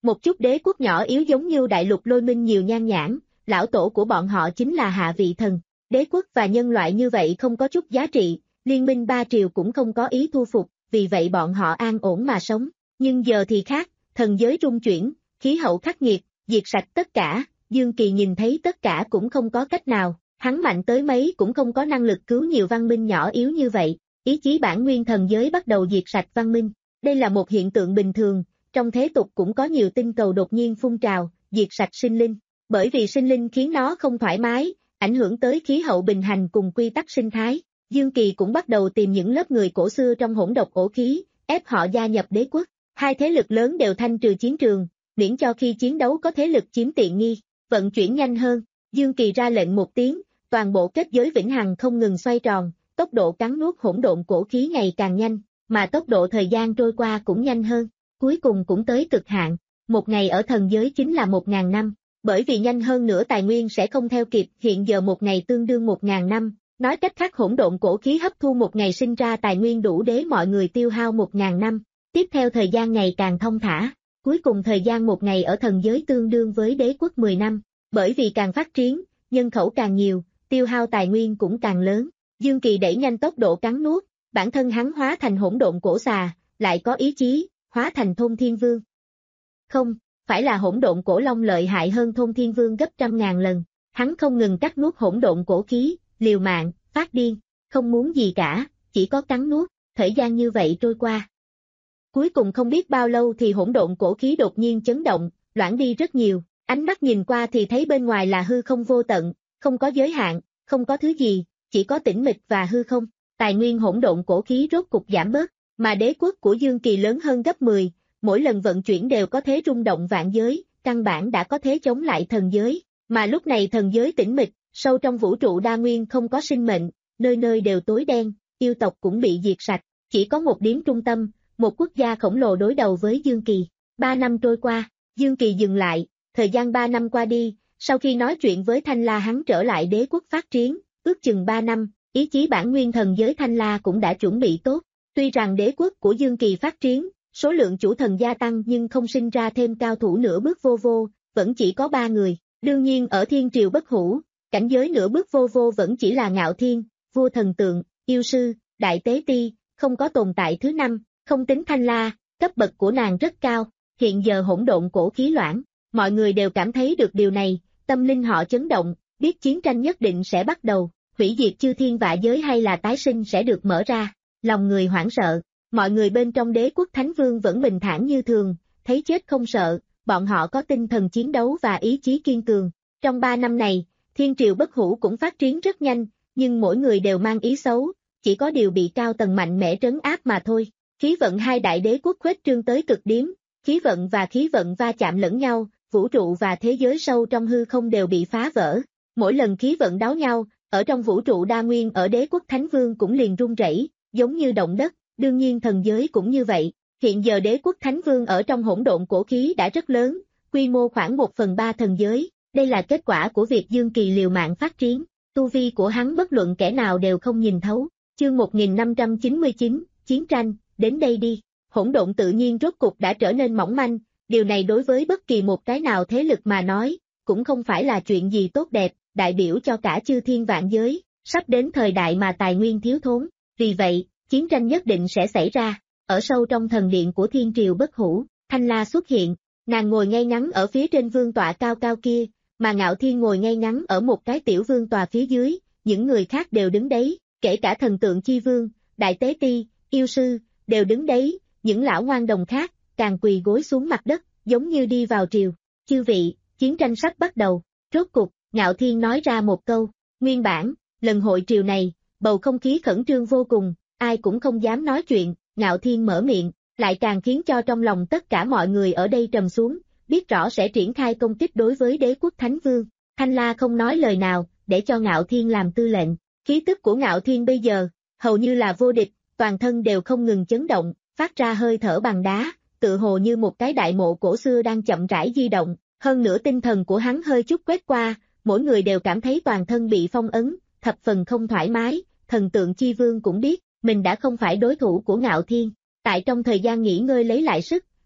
Một chút đế quốc nhỏ yếu giống như đại lục lôi minh nhiều nhan nhản, lão tổ của bọn họ chính là hạ vị thần. Đế quốc và nhân loại như vậy không có chút giá trị, liên minh ba triều cũng không có ý thu phục, vì vậy bọn họ an ổn mà sống. Nhưng giờ thì khác, thần giới rung chuyển, khí hậu khắc nghiệt, diệt sạch tất cả, Dương Kỳ nhìn thấy tất cả cũng không có cách nào, hắn mạnh tới mấy cũng không có năng lực cứu nhiều văn minh nhỏ yếu như vậy, ý chí bản nguyên thần giới bắt đầu diệt sạch văn minh. Đây là một hiện tượng bình thường, trong thế tục cũng có nhiều tinh cầu đột nhiên phun trào, diệt sạch sinh linh, bởi vì sinh linh khiến nó không thoải mái, ảnh hưởng tới khí hậu bình hành cùng quy tắc sinh thái. Dương Kỳ cũng bắt đầu tìm những lớp người cổ xưa trong hỗn độc ổ khí, ép họ gia nhập đế quốc. Hai thế lực lớn đều thanh trừ chiến trường, miễn cho khi chiến đấu có thế lực chiếm tiện nghi, vận chuyển nhanh hơn. Dương Kỳ ra lệnh một tiếng, toàn bộ kết giới vĩnh hằng không ngừng xoay tròn, tốc độ cắn nuốt hỗn độn cổ khí ngày càng nhanh, mà tốc độ thời gian trôi qua cũng nhanh hơn, cuối cùng cũng tới cực hạn. Một ngày ở thần giới chính là một ngàn năm, bởi vì nhanh hơn nữa tài nguyên sẽ không theo kịp, hiện giờ một ngày tương đương một ngàn năm. Nói cách khác hỗn độn cổ khí hấp thu một ngày sinh ra tài nguyên đủ để mọi người tiêu hao một ngàn năm. Tiếp theo thời gian ngày càng thông thả, cuối cùng thời gian một ngày ở thần giới tương đương với đế quốc mười năm, bởi vì càng phát triển, nhân khẩu càng nhiều, tiêu hao tài nguyên cũng càng lớn. Dương Kỳ đẩy nhanh tốc độ cắn nuốt, bản thân hắn hóa thành hỗn độn cổ xà, lại có ý chí, hóa thành Thôn Thiên Vương. Không, phải là hỗn độn cổ long lợi hại hơn Thôn Thiên Vương gấp trăm ngàn lần, hắn không ngừng cắt nuốt hỗn độn cổ khí, liều mạng, phát điên, không muốn gì cả, chỉ có cắn nuốt, thời gian như vậy trôi qua. Cuối cùng không biết bao lâu thì hỗn độn cổ khí đột nhiên chấn động, loãng đi rất nhiều, ánh mắt nhìn qua thì thấy bên ngoài là hư không vô tận, không có giới hạn, không có thứ gì, chỉ có tĩnh mịch và hư không, tài nguyên hỗn độn cổ khí rốt cục giảm bớt, mà đế quốc của Dương Kỳ lớn hơn gấp mười, mỗi lần vận chuyển đều có thế rung động vạn giới, căn bản đã có thế chống lại thần giới, mà lúc này thần giới tĩnh mịch, sâu trong vũ trụ đa nguyên không có sinh mệnh, nơi nơi đều tối đen, yêu tộc cũng bị diệt sạch, chỉ có một điểm trung tâm, một quốc gia khổng lồ đối đầu với Dương Kỳ. Ba năm trôi qua, Dương Kỳ dừng lại, thời gian ba năm qua đi, sau khi nói chuyện với Thanh La hắn trở lại đế quốc phát triển, ước chừng ba năm, ý chí bản nguyên thần giới Thanh La cũng đã chuẩn bị tốt. Tuy rằng đế quốc của Dương Kỳ phát triển, số lượng chủ thần gia tăng nhưng không sinh ra thêm cao thủ nửa bước vô vô, vẫn chỉ có ba người. Đương nhiên ở thiên triều bất hủ, cảnh giới nửa bước vô vô vẫn chỉ là Ngạo Thiên, Vua Thần Tượng, Yêu Sư, Đại Tế Ti, không có tồn tại thứ năm. Không tính Thanh La, cấp bậc của nàng rất cao, hiện giờ hỗn độn cổ khí loãng, mọi người đều cảm thấy được điều này, tâm linh họ chấn động, biết chiến tranh nhất định sẽ bắt đầu, hủy diệt chư thiên vạn giới hay là tái sinh sẽ được mở ra, lòng người hoảng sợ, mọi người bên trong đế quốc Thánh Vương vẫn bình thản như thường, thấy chết không sợ, bọn họ có tinh thần chiến đấu và ý chí kiên cường. Trong ba năm này, thiên triều bất hủ cũng phát triển rất nhanh, nhưng mỗi người đều mang ý xấu, chỉ có điều bị cao tầng mạnh mẽ trấn áp mà thôi. Khí vận hai đại đế quốc khuếch trương tới cực điểm, khí vận và khí vận va chạm lẫn nhau, vũ trụ và thế giới sâu trong hư không đều bị phá vỡ. Mỗi lần khí vận đáo nhau, ở trong vũ trụ đa nguyên ở đế quốc Thánh Vương cũng liền rung rẩy, giống như động đất, đương nhiên thần giới cũng như vậy. Hiện giờ đế quốc Thánh Vương ở trong hỗn độn cổ khí đã rất lớn, quy mô khoảng một phần ba thần giới, đây là kết quả của việc Dương Kỳ liều mạng phát triển, tu vi của hắn bất luận kẻ nào đều không nhìn thấu. Chương một nghìn năm trăm chín mươi chín, Chiến tranh. Đến đây đi, hỗn độn tự nhiên rốt cục đã trở nên mỏng manh, điều này đối với bất kỳ một cái nào thế lực mà nói, cũng không phải là chuyện gì tốt đẹp, đại biểu cho cả chư thiên vạn giới, sắp đến thời đại mà tài nguyên thiếu thốn, vì vậy, chiến tranh nhất định sẽ xảy ra. Ở sâu trong thần điện của thiên triều bất hủ, Thanh La xuất hiện, nàng ngồi ngay ngắn ở phía trên vương tọa cao cao kia, mà Ngạo Thiên ngồi ngay ngắn ở một cái tiểu vương tòa phía dưới, những người khác đều đứng đấy, kể cả thần tượng chi vương, Đại Tế Ti, Yêu Sư, đều đứng đấy, những lão ngoan đồng khác, càng quỳ gối xuống mặt đất, giống như đi vào triều. Chư vị, chiến tranh sắp bắt đầu, rốt cục, Ngạo Thiên nói ra một câu, nguyên bản, lần hội triều này, bầu không khí khẩn trương vô cùng, ai cũng không dám nói chuyện, Ngạo Thiên mở miệng, lại càng khiến cho trong lòng tất cả mọi người ở đây trầm xuống, biết rõ sẽ triển khai công kích đối với đế quốc Thánh Vương. Thanh La không nói lời nào, để cho Ngạo Thiên làm tư lệnh, khí tức của Ngạo Thiên bây giờ, hầu như là vô địch, toàn thân đều không ngừng chấn động, phát ra hơi thở bằng đá, tự hồ như một cái đại mộ cổ xưa đang chậm rãi di động, hơn nữa tinh thần của hắn hơi chút quét qua, mỗi người đều cảm thấy toàn thân bị phong ấn, thập phần không thoải mái, thần tượng chi vương cũng biết, mình đã không phải đối thủ của Ngạo Thiên. Tại trong thời gian nghỉ ngơi lấy lại sức,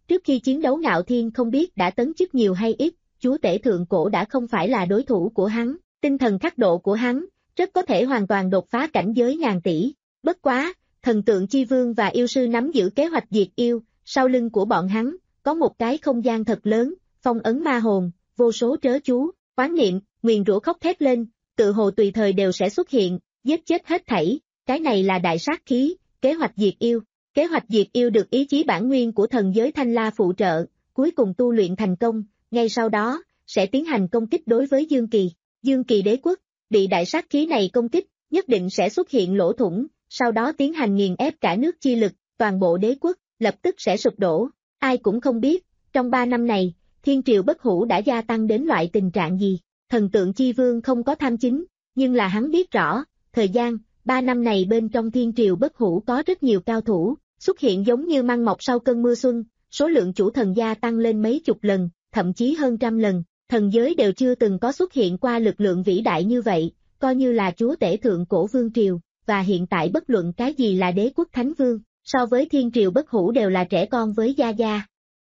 Trước khi chiến đấu Ngạo Thiên không biết đã tấn chức nhiều hay ít, chúa tể thượng cổ đã không phải là đối thủ của hắn, tinh thần khắc độ của hắn, rất có thể hoàn toàn đột phá cảnh giới ngàn tỷ. Bất quá, thần tượng chi vương và yêu sư nắm giữ kế hoạch diệt yêu, sau lưng của bọn hắn, có một cái không gian thật lớn, phong ấn ma hồn, vô số trớ chú, oán niệm, nguyền rủa khóc thét lên, tự hồ tùy thời đều sẽ xuất hiện, giết chết hết thảy, cái này là đại sát khí, kế hoạch diệt yêu. Kế hoạch diệt yêu được ý chí bản nguyên của thần giới Thanh La phụ trợ, cuối cùng tu luyện thành công, ngay sau đó, sẽ tiến hành công kích đối với Dương Kỳ. Dương Kỳ đế quốc, bị đại sát khí này công kích, nhất định sẽ xuất hiện lỗ thủng, sau đó tiến hành nghiền ép cả nước chi lực, toàn bộ đế quốc, lập tức sẽ sụp đổ. Ai cũng không biết, trong ba năm này, thiên triều bất hủ đã gia tăng đến loại tình trạng gì. Thần tượng chi vương không có tham chính, nhưng là hắn biết rõ, thời gian, ba năm này bên trong thiên triều bất hủ có rất nhiều cao thủ, xuất hiện giống như măng mọc sau cơn mưa xuân, số lượng chủ thần gia tăng lên mấy chục lần, thậm chí hơn trăm lần, thần giới đều chưa từng có xuất hiện qua lực lượng vĩ đại như vậy, coi như là chúa tể thượng cổ vương triều, và hiện tại bất luận cái gì là đế quốc thánh vương, so với thiên triều bất hủ đều là trẻ con với gia gia.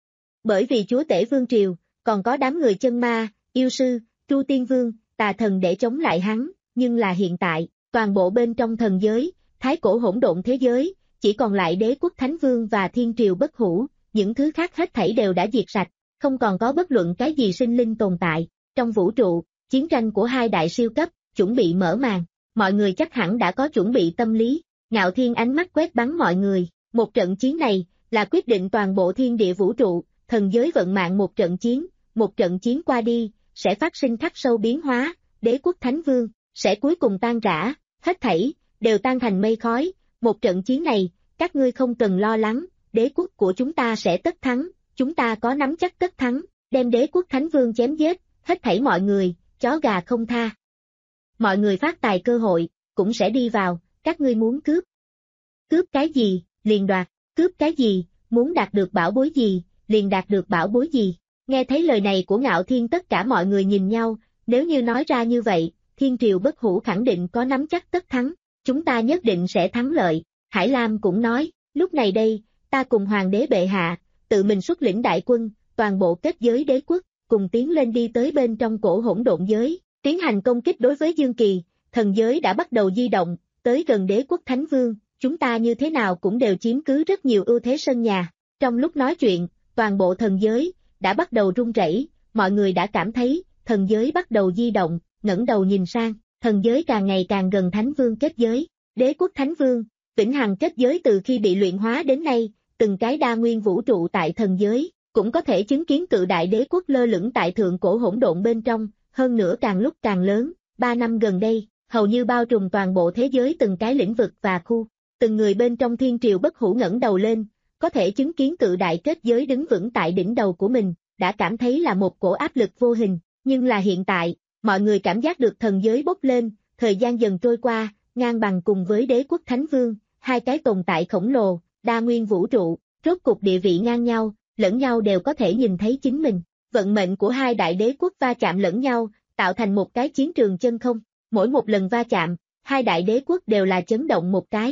Bởi vì chúa tể vương triều, còn có đám người chân ma, yêu sư, tru tiên vương, tà thần để chống lại hắn, nhưng là hiện tại, toàn bộ bên trong thần giới, thái cổ hỗn độn thế giới, chỉ còn lại đế quốc thánh vương và thiên triều bất hủ, những thứ khác hết thảy đều đã diệt sạch, không còn có bất luận cái gì sinh linh tồn tại. Trong vũ trụ, chiến tranh của hai đại siêu cấp, chuẩn bị mở màn, mọi người chắc hẳn đã có chuẩn bị tâm lý. Ngạo Thiên ánh mắt quét bắn mọi người, một trận chiến này, là quyết định toàn bộ thiên địa vũ trụ, thần giới vận mạng một trận chiến, một trận chiến qua đi, sẽ phát sinh khắc sâu biến hóa, đế quốc thánh vương, sẽ cuối cùng tan rã, hết thảy, đều tan thành mây khói. Một trận chiến này, các ngươi không cần lo lắng, đế quốc của chúng ta sẽ tất thắng, chúng ta có nắm chắc tất thắng, đem đế quốc thánh vương chém giết, hết thảy mọi người, chó gà không tha. Mọi người phát tài cơ hội, cũng sẽ đi vào, các ngươi muốn cướp. Cướp cái gì, liền đoạt, cướp cái gì, muốn đạt được bảo bối gì, liền đạt được bảo bối gì. Nghe thấy lời này của Ngạo Thiên tất cả mọi người nhìn nhau, nếu như nói ra như vậy, thiên triều bất hủ khẳng định có nắm chắc tất thắng, chúng ta nhất định sẽ thắng lợi. Hải Lam cũng nói, lúc này đây, ta cùng hoàng đế bệ hạ, tự mình xuất lĩnh đại quân, toàn bộ kết giới đế quốc, cùng tiến lên đi tới bên trong cổ hỗn độn giới, tiến hành công kích đối với Dương Kỳ, thần giới đã bắt đầu di động, tới gần đế quốc thánh vương, chúng ta như thế nào cũng đều chiếm cứ rất nhiều ưu thế sân nhà. Trong lúc nói chuyện, toàn bộ thần giới, đã bắt đầu rung rẩy, mọi người đã cảm thấy, thần giới bắt đầu di động, ngẩng đầu nhìn sang, thần giới càng ngày càng gần thánh vương kết giới, đế quốc thánh vương, vĩnh hằng kết giới từ khi bị luyện hóa đến nay, từng cái đa nguyên vũ trụ tại thần giới, cũng có thể chứng kiến cự đại đế quốc lơ lửng tại thượng cổ hỗn độn bên trong, hơn nữa càng lúc càng lớn, ba năm gần đây, hầu như bao trùm toàn bộ thế giới từng cái lĩnh vực và khu, từng người bên trong thiên triều bất hủ ngẩng đầu lên, có thể chứng kiến cự đại kết giới đứng vững tại đỉnh đầu của mình, đã cảm thấy là một cổ áp lực vô hình, nhưng là hiện tại, mọi người cảm giác được thần giới bốc lên, thời gian dần trôi qua, ngang bằng cùng với đế quốc thánh vương, hai cái tồn tại khổng lồ, đa nguyên vũ trụ, rốt cục địa vị ngang nhau, lẫn nhau đều có thể nhìn thấy chính mình. Vận mệnh của hai đại đế quốc va chạm lẫn nhau, tạo thành một cái chiến trường chân không, mỗi một lần va chạm, hai đại đế quốc đều là chấn động một cái.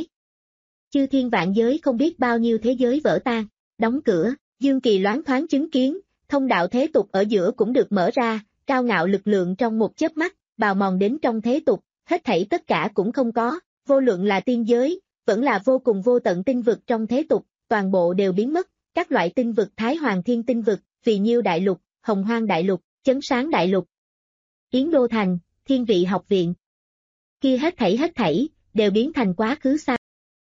Chư thiên vạn giới không biết bao nhiêu thế giới vỡ tan, đóng cửa, Dương Kỳ loáng thoáng chứng kiến, thông đạo thế tục ở giữa cũng được mở ra, cao ngạo lực lượng trong một chớp mắt, bào mòn đến trong thế tục, hết thảy tất cả cũng không có, vô luận là tiên giới, vẫn là vô cùng vô tận tinh vực trong thế tục, toàn bộ đều biến mất, các loại tinh vực Thái Hoàng Thiên tinh vực, Phì Nhiêu đại lục, Hồng Hoang đại lục, Chấn Sáng đại lục, Yến Đô thành, Thiên Vị học viện. Kia hết thảy hết thảy, đều biến thành quá khứ xa.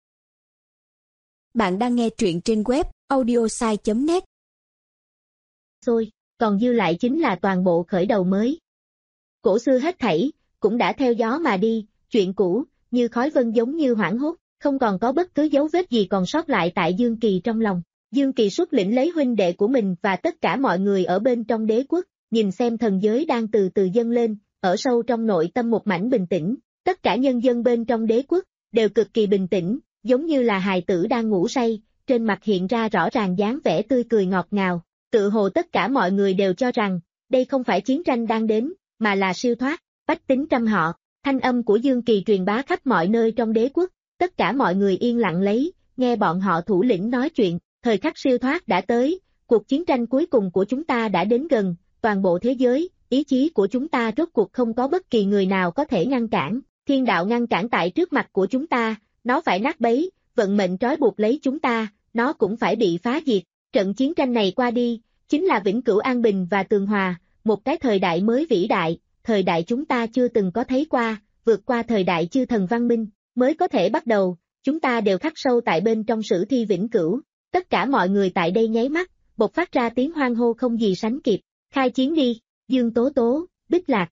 Bạn đang nghe truyện trên web audiosai chấm net. Rồi, còn dư lại chính là toàn bộ khởi đầu mới. Cổ xưa hết thảy, cũng đã theo gió mà đi, chuyện cũ, như khói vân giống như hoảng hốt, không còn có bất cứ dấu vết gì còn sót lại tại Dương Kỳ trong lòng. Dương Kỳ xuất lĩnh lấy huynh đệ của mình và tất cả mọi người ở bên trong đế quốc, nhìn xem thần giới đang từ từ dâng lên, ở sâu trong nội tâm một mảnh bình tĩnh, tất cả nhân dân bên trong đế quốc, đều cực kỳ bình tĩnh, giống như là hài tử đang ngủ say, trên mặt hiện ra rõ ràng dáng vẻ tươi cười ngọt ngào, tự hồ tất cả mọi người đều cho rằng, đây không phải chiến tranh đang đến, mà là siêu thoát, bách tính trăm họ, thanh âm của Dương Kỳ truyền bá khắp mọi nơi trong đế quốc, tất cả mọi người yên lặng lấy, nghe bọn họ thủ lĩnh nói chuyện, thời khắc siêu thoát đã tới, cuộc chiến tranh cuối cùng của chúng ta đã đến gần, toàn bộ thế giới, ý chí của chúng ta rốt cuộc không có bất kỳ người nào có thể ngăn cản, thiên đạo ngăn cản tại trước mặt của chúng ta, nó phải nát bấy, vận mệnh trói buộc lấy chúng ta, nó cũng phải bị phá diệt. Trận chiến tranh này qua đi, chính là vĩnh cửu an bình và tường hòa, một cái thời đại mới vĩ đại, thời đại chúng ta chưa từng có thấy qua, vượt qua thời đại chư thần văn minh, mới có thể bắt đầu, chúng ta đều khắc sâu tại bên trong sử thi vĩnh cửu. Tất cả mọi người tại đây nháy mắt, bộc phát ra tiếng hoan hô không gì sánh kịp, khai chiến đi, Dương Tố Tố, Bích Lạc.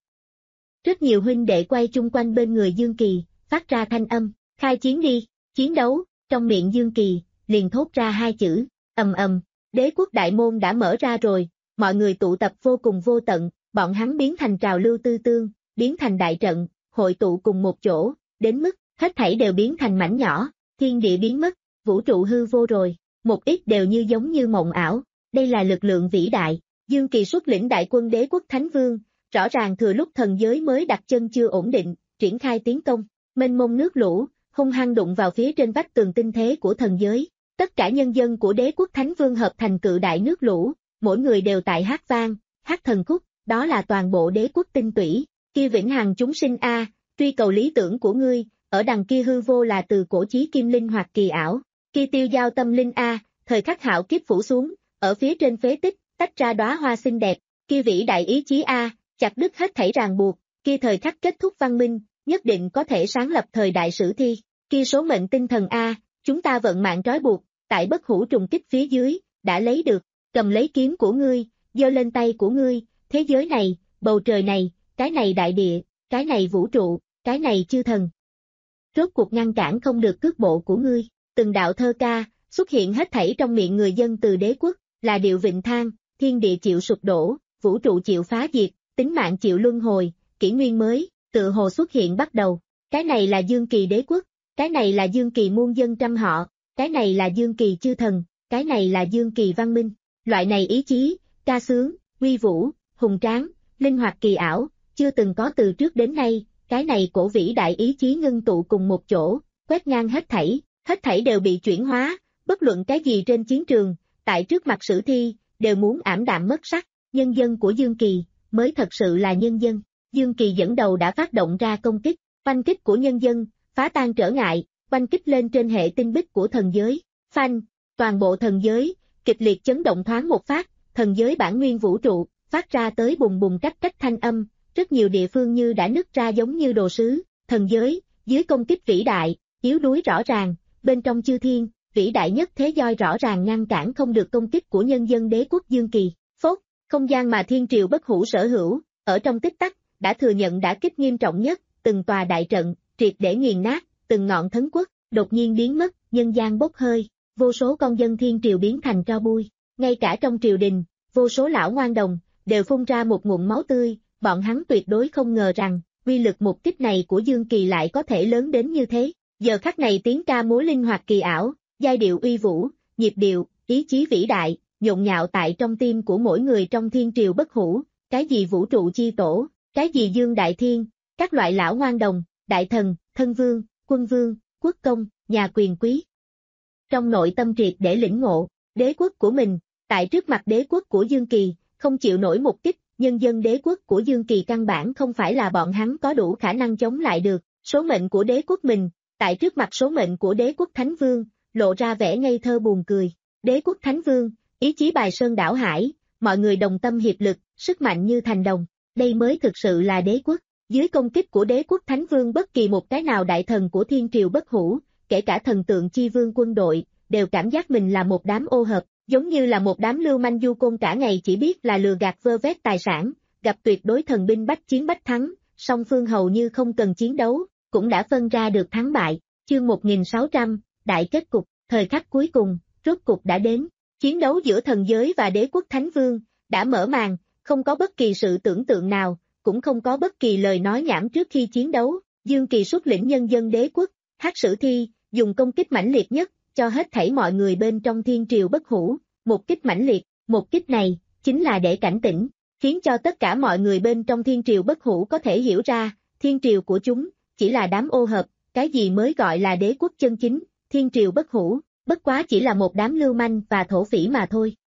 Rất nhiều huynh đệ quay chung quanh bên người Dương Kỳ, phát ra thanh âm, khai chiến đi, chiến đấu, trong miệng Dương Kỳ, liền thốt ra hai chữ, ầm ầm, đế quốc đại môn đã mở ra rồi, mọi người tụ tập vô cùng vô tận, bọn hắn biến thành trào lưu tư tương, biến thành đại trận, hội tụ cùng một chỗ, đến mức, hết thảy đều biến thành mảnh nhỏ, thiên địa biến mất, vũ trụ hư vô rồi, một ít đều như giống như mộng ảo, đây là lực lượng vĩ đại, Dương Kỳ xuất lĩnh đại quân đế quốc Thánh Vương, rõ ràng thừa lúc thần giới mới đặt chân chưa ổn định, triển khai tiến công, mênh mông nước lũ, hung hăng đụng vào phía trên vách tường tinh thế của thần giới, tất cả nhân dân của đế quốc Thánh Vương hợp thành cự đại nước lũ, mỗi người đều tại hát vang, hát thần khúc, đó là toàn bộ đế quốc tinh tủy, kia vĩnh hằng chúng sinh a, truy cầu lý tưởng của ngươi, ở đằng kia hư vô là từ cổ chí kim linh hoặc kỳ ảo, kia tiêu giao tâm linh a, thời khắc hạo kiếp phủ xuống, ở phía trên phế tích, tách ra đóa hoa xinh đẹp, kia vĩ đại ý chí a, chặt đứt hết thảy ràng buộc, kia thời khắc kết thúc văn minh, nhất định có thể sáng lập thời đại sử thi, kia số mệnh tinh thần a, chúng ta vận mạng trói buộc, tại bất hủ trùng kích phía dưới, đã lấy được, cầm lấy kiếm của ngươi, giơ lên tay của ngươi, thế giới này, bầu trời này, cái này đại địa, cái này vũ trụ, cái này chư thần. Rốt cuộc ngăn cản không được cước bộ của ngươi, từng đạo thơ ca, xuất hiện hết thảy trong miệng người dân từ đế quốc, là điệu vịnh thang, thiên địa chịu sụp đổ, vũ trụ chịu phá diệt, tính mạng chịu luân hồi, kỷ nguyên mới, tự hồ xuất hiện bắt đầu, cái này là Dương Kỳ đế quốc, cái này là Dương Kỳ muôn dân trăm họ, cái này là Dương Kỳ chư thần, cái này là Dương Kỳ văn minh, loại này ý chí, ca sướng, uy vũ, hùng tráng, linh hoạt kỳ ảo, chưa từng có từ trước đến nay, cái này cổ vĩ đại ý chí ngưng tụ cùng một chỗ, quét ngang hết thảy, hết thảy đều bị chuyển hóa, bất luận cái gì trên chiến trường, tại trước mặt sử thi, đều muốn ảm đạm mất sắc, nhân dân của Dương Kỳ, mới thật sự là nhân dân. Dương Kỳ dẫn đầu đã phát động ra công kích, oanh kích của nhân dân, phá tan trở ngại, oanh kích lên trên hệ tinh bích của thần giới, phanh, toàn bộ thần giới, kịch liệt chấn động thoáng một phát, thần giới bản nguyên vũ trụ, phát ra tới bùng bùng cách cách thanh âm, rất nhiều địa phương như đã nứt ra giống như đồ sứ, thần giới, dưới công kích vĩ đại, yếu đuối rõ ràng, bên trong chư thiên, vĩ đại nhất thế gioi rõ ràng ngăn cản không được công kích của nhân dân đế quốc Dương Kỳ, phốt, không gian mà thiên triều bất hủ sở hữu, ở trong tích tắc, đã thừa nhận đả kích nghiêm trọng nhất, từng tòa đại trận, triệt để nghiền nát, từng ngọn thấn quốc, đột nhiên biến mất, nhân gian bốc hơi, vô số con dân thiên triều biến thành tro bụi, ngay cả trong triều đình, vô số lão ngoan đồng, đều phun ra một ngụm máu tươi, bọn hắn tuyệt đối không ngờ rằng, uy lực một kích này của Dương Kỳ lại có thể lớn đến như thế, giờ khắc này tiếng ca múa linh hoạt kỳ ảo, giai điệu uy vũ, nhịp điệu, ý chí vĩ đại, nhộn nhạo tại trong tim của mỗi người trong thiên triều bất hủ, cái gì vũ trụ chi tổ, cái gì Dương Đại Thiên, các loại lão ngoan đồng, đại thần, thân vương, quân vương, quốc công, nhà quyền quý. Trong nội tâm triệt để lĩnh ngộ, đế quốc của mình, tại trước mặt đế quốc của Dương Kỳ, không chịu nổi một kích, nhân dân đế quốc của Dương Kỳ căn bản không phải là bọn hắn có đủ khả năng chống lại được, số mệnh của đế quốc mình, tại trước mặt số mệnh của đế quốc Thánh Vương, lộ ra vẻ ngây thơ buồn cười, đế quốc Thánh Vương, ý chí bài sơn đảo hải, mọi người đồng tâm hiệp lực, sức mạnh như thành đồng, đây mới thực sự là đế quốc, dưới công kích của đế quốc Thánh Vương bất kỳ một cái nào đại thần của thiên triều bất hủ, kể cả thần tượng chi vương quân đội, đều cảm giác mình là một đám ô hợp, giống như là một đám lưu manh du côn cả ngày chỉ biết là lừa gạt vơ vét tài sản, gặp tuyệt đối thần binh bách chiến bách thắng, song phương hầu như không cần chiến đấu, cũng đã phân ra được thắng bại, chương một nghìn sáu trăm, đại kết cục, thời khắc cuối cùng, rốt cục đã đến, chiến đấu giữa thần giới và đế quốc Thánh Vương, đã mở màn, không có bất kỳ sự tưởng tượng nào, cũng không có bất kỳ lời nói nhảm trước khi chiến đấu, Dương Kỳ xuất lĩnh nhân dân đế quốc, hát sử thi, dùng công kích mãnh liệt nhất, cho hết thảy mọi người bên trong thiên triều bất hủ, một kích mãnh liệt, một kích này, chính là để cảnh tỉnh, khiến cho tất cả mọi người bên trong thiên triều bất hủ có thể hiểu ra, thiên triều của chúng, chỉ là đám ô hợp, cái gì mới gọi là đế quốc chân chính, thiên triều bất hủ, bất quá chỉ là một đám lưu manh và thổ phỉ mà thôi.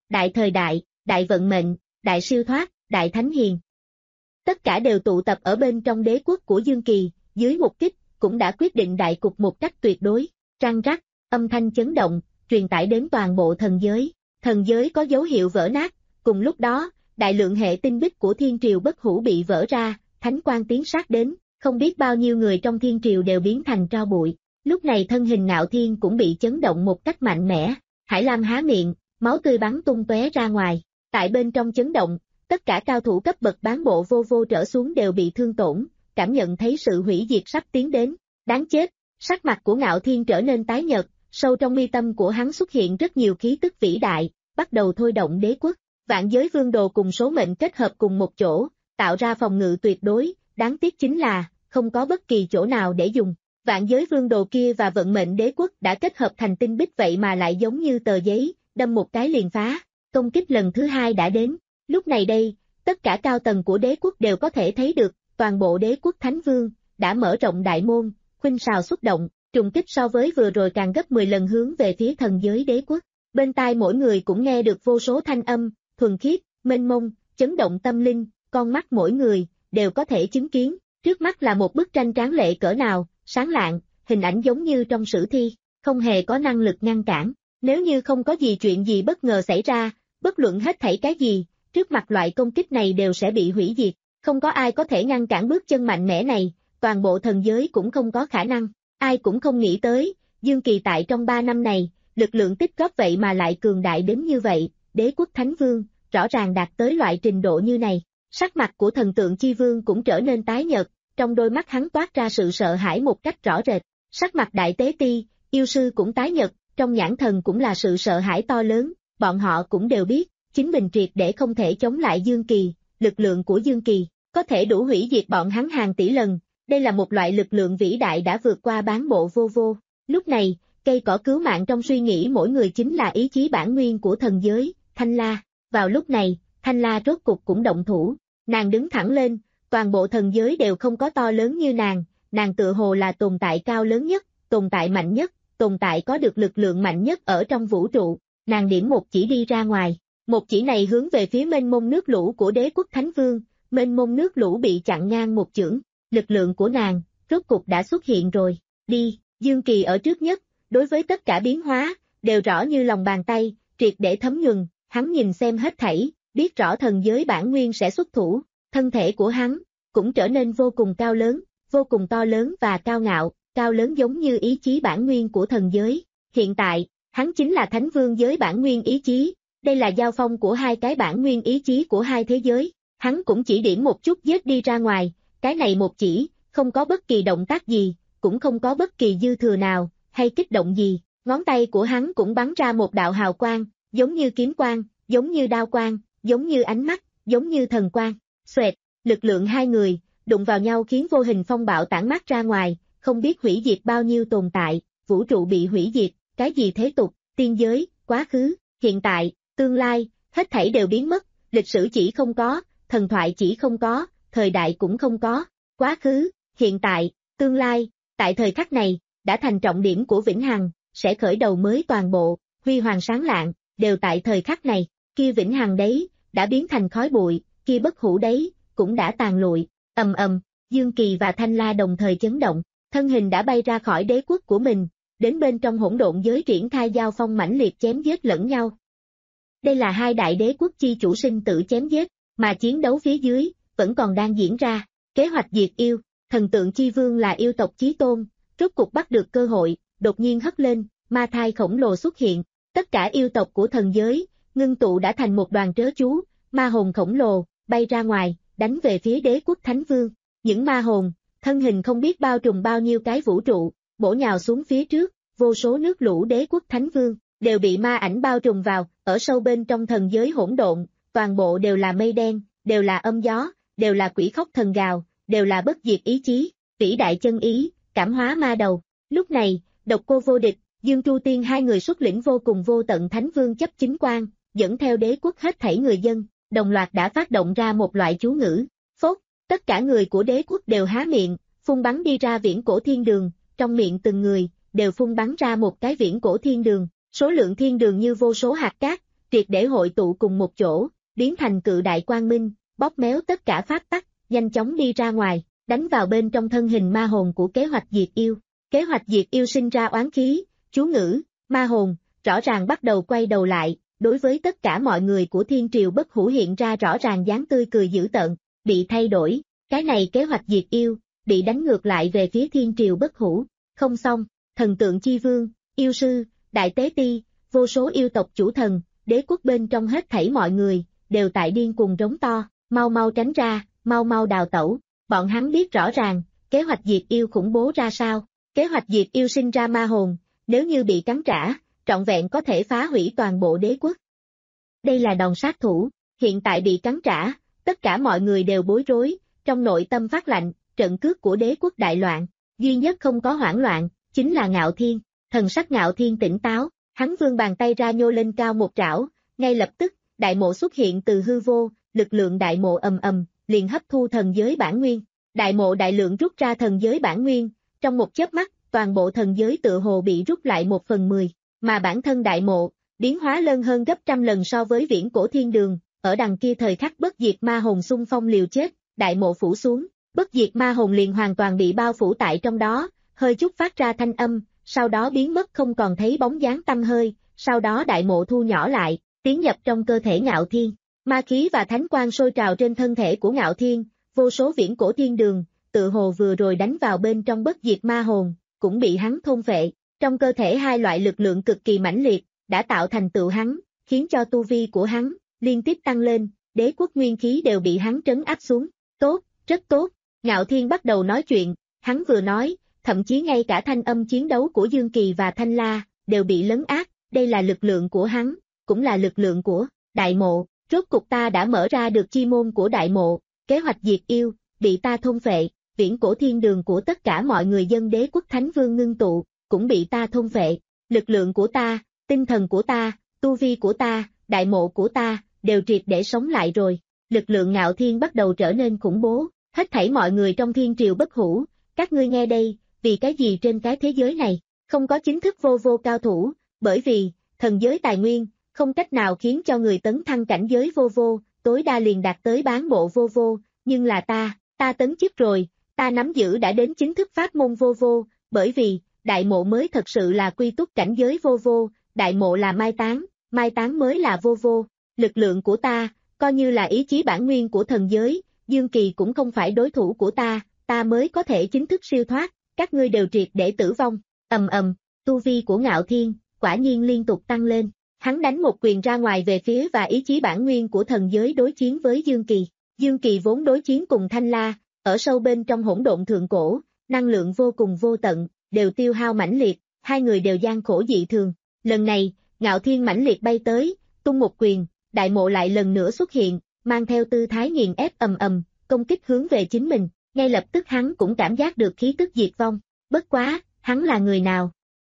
đại thời đại, đại vận mệnh, đại siêu thoát, đại thánh hiền. Tất cả đều tụ tập ở bên trong đế quốc của Dương Kỳ, dưới một kích, cũng đã quyết định đại cục một cách tuyệt đối. Răng rắc, âm thanh chấn động, truyền tải đến toàn bộ thần giới. Thần giới có dấu hiệu vỡ nát, cùng lúc đó, đại lượng hệ tinh bích của thiên triều bất hủ bị vỡ ra, thánh quang tiến sát đến, không biết bao nhiêu người trong thiên triều đều biến thành tro bụi. Lúc này thân hình Ngạo Thiên cũng bị chấn động một cách mạnh mẽ, Hải Lam há miệng, máu tươi bắn tung tóe ra ngoài. Tại bên trong chấn động, tất cả cao thủ cấp bậc bán bộ vô vô trở xuống đều bị thương tổn, cảm nhận thấy sự hủy diệt sắp tiến đến. Đáng chết, sắc mặt của Ngạo Thiên trở nên tái nhợt, sâu trong mi tâm của hắn xuất hiện rất nhiều khí tức vĩ đại, bắt đầu thôi động đế quốc. Vạn giới vương đồ cùng số mệnh kết hợp cùng một chỗ, tạo ra phòng ngự tuyệt đối, đáng tiếc chính là, không có bất kỳ chỗ nào để dùng. Vạn giới vương đồ kia và vận mệnh đế quốc đã kết hợp thành tinh bích vậy mà lại giống như tờ giấy, đâm một cái liền phá. Công kích lần thứ hai đã đến. Lúc này đây, tất cả cao tầng của đế quốc đều có thể thấy được, toàn bộ đế quốc Thánh Vương đã mở rộng đại môn, khuynh sào xuất động, trùng kích so với vừa rồi càng gấp mười lần hướng về phía thần giới đế quốc. Bên tai mỗi người cũng nghe được vô số thanh âm, thuần khiết, mênh mông, chấn động tâm linh, con mắt mỗi người đều có thể chứng kiến, trước mắt là một bức tranh tráng lệ cỡ nào, sáng lạng, hình ảnh giống như trong sử thi, không hề có năng lực ngăn cản. Nếu như không có gì chuyện gì bất ngờ xảy ra, bất luận hết thảy cái gì, trước mặt loại công kích này đều sẽ bị hủy diệt, không có ai có thể ngăn cản bước chân mạnh mẽ này, toàn bộ thần giới cũng không có khả năng, ai cũng không nghĩ tới, Dương Kỳ tại trong ba năm này, lực lượng tích góp vậy mà lại cường đại đến như vậy, đế quốc Thánh Vương, rõ ràng đạt tới loại trình độ như này. Sắc mặt của thần tượng chi vương cũng trở nên tái nhợt, trong đôi mắt hắn toát ra sự sợ hãi một cách rõ rệt. Sắc mặt đại tế ti, yêu sư cũng tái nhợt, trong nhãn thần cũng là sự sợ hãi to lớn, bọn họ cũng đều biết, chính mình triệt để không thể chống lại Dương Kỳ, lực lượng của Dương Kỳ, có thể đủ hủy diệt bọn hắn hàng tỷ lần, đây là một loại lực lượng vĩ đại đã vượt qua bán bộ vô vô. Lúc này, cây cỏ cứu mạng trong suy nghĩ mỗi người chính là ý chí bản nguyên của thần giới, Thanh La. Vào lúc này, Thanh La rốt cục cũng động thủ, nàng đứng thẳng lên, toàn bộ thần giới đều không có to lớn như nàng, nàng tựa hồ là tồn tại cao lớn nhất, tồn tại mạnh nhất, tồn tại có được lực lượng mạnh nhất ở trong vũ trụ, nàng điểm một chỉ đi ra ngoài, một chỉ này hướng về phía mênh mông nước lũ của đế quốc Thánh Vương, mênh mông nước lũ bị chặn ngang một chưởng, lực lượng của nàng, rốt cục đã xuất hiện rồi, đi, Dương Kỳ ở trước nhất, đối với tất cả biến hóa, đều rõ như lòng bàn tay, triệt để thấm nhuần, hắn nhìn xem hết thảy, biết rõ thần giới bản nguyên sẽ xuất thủ, thân thể của hắn, cũng trở nên vô cùng cao lớn, vô cùng to lớn và cao ngạo, cao lớn giống như ý chí bản nguyên của thần giới. Hiện tại, hắn chính là Thánh Vương giới bản nguyên ý chí, đây là giao phong của hai cái bản nguyên ý chí của hai thế giới, hắn cũng chỉ điểm một chút giết đi ra ngoài, cái này một chỉ, không có bất kỳ động tác gì, cũng không có bất kỳ dư thừa nào, hay kích động gì, ngón tay của hắn cũng bắn ra một đạo hào quang, giống như kiếm quang, giống như đao quang, giống như ánh mắt, giống như thần quang, xoẹt, lực lượng hai người, đụng vào nhau khiến vô hình phong bạo tản mát ra ngoài, không biết hủy diệt bao nhiêu tồn tại, vũ trụ bị hủy diệt, cái gì thế tục, tiên giới, quá khứ, hiện tại, tương lai, hết thảy đều biến mất, lịch sử chỉ không có, thần thoại chỉ không có, thời đại cũng không có, quá khứ, hiện tại, tương lai, tại thời khắc này, đã thành trọng điểm của vĩnh hằng, sẽ khởi đầu mới toàn bộ, huy hoàng sáng lạng, đều tại thời khắc này, kia vĩnh hằng đấy, đã biến thành khói bụi, kia bất hủ đấy, cũng đã tàn lụi, ầm ầm, Dương Kỳ và Thanh La đồng thời chấn động, thân hình đã bay ra khỏi đế quốc của mình, đến bên trong hỗn độn giới triển khai giao phong mãnh liệt chém giết lẫn nhau. Đây là hai đại đế quốc chi chủ sinh tử chém giết, mà chiến đấu phía dưới, vẫn còn đang diễn ra, kế hoạch diệt yêu, thần tượng chi vương là yêu tộc chí tôn, rốt cục bắt được cơ hội, đột nhiên hất lên, ma thai khổng lồ xuất hiện, tất cả yêu tộc của thần giới, ngưng tụ đã thành một đoàn trớ chú, ma hồn khổng lồ, bay ra ngoài, đánh về phía đế quốc Thánh Vương, những ma hồn, thân hình không biết bao trùm bao nhiêu cái vũ trụ, bổ nhào xuống phía trước, vô số nước lũ đế quốc Thánh Vương, đều bị ma ảnh bao trùm vào, ở sâu bên trong thần giới hỗn độn, toàn bộ đều là mây đen, đều là âm gió, đều là quỷ khóc thần gào, đều là bất diệt ý chí, vĩ đại chân ý, cảm hóa ma đầu. Lúc này, Độc Cô Vô Địch, Dương Tru Tiên hai người xuất lĩnh vô cùng vô tận Thánh Vương chấp chính quan, dẫn theo đế quốc hết thảy người dân, đồng loạt đã phát động ra một loại chú ngữ, phốt, tất cả người của đế quốc đều há miệng, phun bắn đi ra viễn cổ thiên đường, trong miệng từng người, đều phun bắn ra một cái viễn cổ thiên đường, số lượng thiên đường như vô số hạt cát, triệt để hội tụ cùng một chỗ, biến thành cự đại quang minh, bóp méo tất cả pháp tắc, nhanh chóng đi ra ngoài, đánh vào bên trong thân hình ma hồn của kế hoạch diệt yêu. Kế hoạch diệt yêu sinh ra oán khí, chú ngữ, ma hồn, rõ ràng bắt đầu quay đầu lại, đối với tất cả mọi người của thiên triều bất hủ hiện ra rõ ràng dáng tươi cười dữ tợn, bị thay đổi, cái này kế hoạch diệt yêu, bị đánh ngược lại về phía thiên triều bất hủ, không xong, thần tượng chi vương, yêu sư, đại tế ti, vô số yêu tộc chủ thần, đế quốc bên trong hết thảy mọi người, đều tại điên cuồng rống to, mau mau tránh ra, mau mau đào tẩu, bọn hắn biết rõ ràng, kế hoạch diệt yêu khủng bố ra sao, kế hoạch diệt yêu sinh ra ma hồn, nếu như bị cắn trả, trọn vẹn có thể phá hủy toàn bộ đế quốc. Đây là đòn sát thủ, hiện tại bị cắn trả, tất cả mọi người đều bối rối, trong nội tâm phát lạnh, trận cướp của đế quốc đại loạn, duy nhất không có hoảng loạn, chính là Ngạo Thiên, thần sắc Ngạo Thiên tỉnh táo, hắn vươn bàn tay ra nhô lên cao một trảo, ngay lập tức, đại mộ xuất hiện từ hư vô, lực lượng đại mộ ầm ầm, liền hấp thu thần giới bản nguyên, đại mộ đại lượng rút ra thần giới bản nguyên, trong một chớp mắt, toàn bộ thần giới tựa hồ bị rút lại một phần mười, mà bản thân đại mộ, biến hóa lớn hơn gấp trăm lần so với viễn cổ thiên đường, ở đằng kia thời khắc bất diệt ma hồn xung phong liều chết, đại mộ phủ xuống, bất diệt ma hồn liền hoàn toàn bị bao phủ tại trong đó, hơi chút phát ra thanh âm, sau đó biến mất không còn thấy bóng dáng tăm hơi, sau đó đại mộ thu nhỏ lại, tiến nhập trong cơ thể Ngạo Thiên, ma khí và thánh quang sôi trào trên thân thể của Ngạo Thiên, vô số viễn cổ thiên đường, tự hồ vừa rồi đánh vào bên trong bất diệt ma hồn, cũng bị hắn thôn phệ, trong cơ thể hai loại lực lượng cực kỳ mãnh liệt, đã tạo thành tựu hắn, khiến cho tu vi của hắn liên tiếp tăng lên, đế quốc nguyên khí đều bị hắn trấn áp xuống, tốt, rất tốt, Ngạo Thiên bắt đầu nói chuyện, hắn vừa nói, thậm chí ngay cả thanh âm chiến đấu của Dương Kỳ và Thanh La, đều bị lấn át, đây là lực lượng của hắn, cũng là lực lượng của đại mộ, rốt cục ta đã mở ra được chi môn của đại mộ, kế hoạch diệt yêu, bị ta thôn phệ, viễn cổ thiên đường của tất cả mọi người dân đế quốc Thánh Vương ngưng tụ, cũng bị ta thôn phệ, lực lượng của ta, tinh thần của ta, tu vi của ta, đại mộ của ta, đều triệt để sống lại rồi, lực lượng Ngạo Thiên bắt đầu trở nên khủng bố, hết thảy mọi người trong thiên triều bất hủ, các ngươi nghe đây, vì cái gì trên cái thế giới này, không có chính thức vô vô cao thủ, bởi vì, thần giới tài nguyên, không cách nào khiến cho người tấn thăng cảnh giới vô vô, tối đa liền đạt tới bán bộ vô vô, nhưng là ta, ta tấn chức rồi, ta nắm giữ đã đến chính thức pháp môn vô vô, bởi vì, đại mộ mới thật sự là quy túc cảnh giới vô vô, đại mộ là mai táng, mai táng mới là vô vô, lực lượng của ta, coi như là ý chí bản nguyên của thần giới, Dương Kỳ cũng không phải đối thủ của ta, ta mới có thể chính thức siêu thoát, các ngươi đều triệt để tử vong, ầm ầm, tu vi của Ngạo Thiên, quả nhiên liên tục tăng lên, hắn đánh một quyền ra ngoài về phía và ý chí bản nguyên của thần giới đối chiến với Dương Kỳ, Dương Kỳ vốn đối chiến cùng Thanh La, ở sâu bên trong hỗn độn thượng cổ, năng lượng vô cùng vô tận, đều tiêu hao mãnh liệt, hai người đều gian khổ dị thường, lần này, Ngạo Thiên mãnh liệt bay tới, tung một quyền, đại mộ lại lần nữa xuất hiện, mang theo tư thái nghiền ép ầm ầm, công kích hướng về chính mình, ngay lập tức hắn cũng cảm giác được khí tức diệt vong, bất quá, hắn là người nào?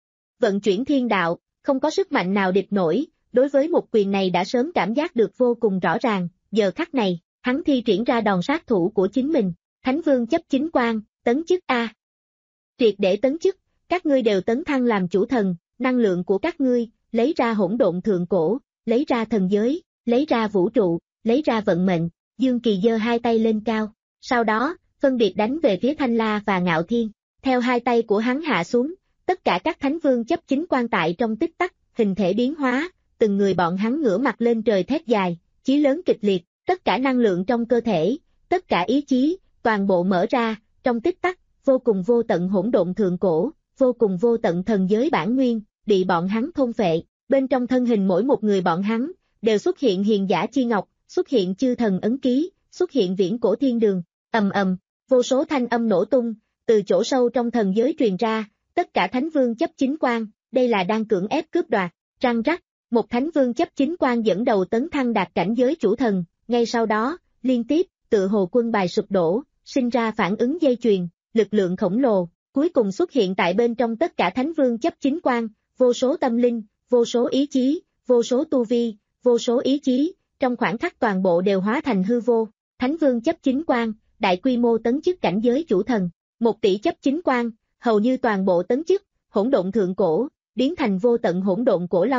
Vận chuyển thiên đạo, không có sức mạnh nào địch nổi, đối với một quyền này đã sớm cảm giác được vô cùng rõ ràng, giờ khắc này, hắn thi triển ra đòn sát thủ của chính mình, Thánh Vương chấp chính quan, tấn chức A. Triệt để tấn chức, các ngươi đều tấn thăng làm chủ thần, năng lượng của các ngươi, lấy ra hỗn độn thượng cổ, lấy ra thần giới, lấy ra vũ trụ, lấy ra vận mệnh, Dương Kỳ giơ hai tay lên cao, sau đó, phân biệt đánh về phía Thanh La và Ngạo Thiên, theo hai tay của hắn hạ xuống, tất cả các thánh vương chấp chính quan tại trong tích tắc, hình thể biến hóa, từng người bọn hắn ngửa mặt lên trời thét dài, chí lớn kịch liệt, tất cả năng lượng trong cơ thể, tất cả ý chí, toàn bộ mở ra, trong tích tắc, vô cùng vô tận hỗn độn thượng cổ, vô cùng vô tận thần giới bản nguyên, bị bọn hắn thôn phệ, bên trong thân hình mỗi một người bọn hắn, đều xuất hiện hiền giả chi ngọc, xuất hiện chư thần ấn ký, xuất hiện viễn cổ thiên đường, ầm ầm, vô số thanh âm nổ tung, từ chỗ sâu trong thần giới truyền ra, tất cả thánh vương chấp chính quan, đây là đang cưỡng ép cướp đoạt, răng rắc, một thánh vương chấp chính quan dẫn đầu tấn thăng đạt cảnh giới chủ thần, ngay sau đó, liên tiếp, tự hồ quân bài sụp đổ, sinh ra phản ứng dây chuyền, lực lượng khổng lồ, cuối cùng xuất hiện tại bên trong tất cả thánh vương chấp chính quan, vô số tâm linh, vô số ý chí, vô số tu vi, vô số ý chí, trong khoảng khắc toàn bộ đều hóa thành hư vô, thánh vương chấp chính quan, đại quy mô tấn chức cảnh giới chủ thần, một tỷ chấp chính quan, hầu như toàn bộ tấn chức, hỗn độn thượng cổ, biến thành vô tận hỗn độn cổ long,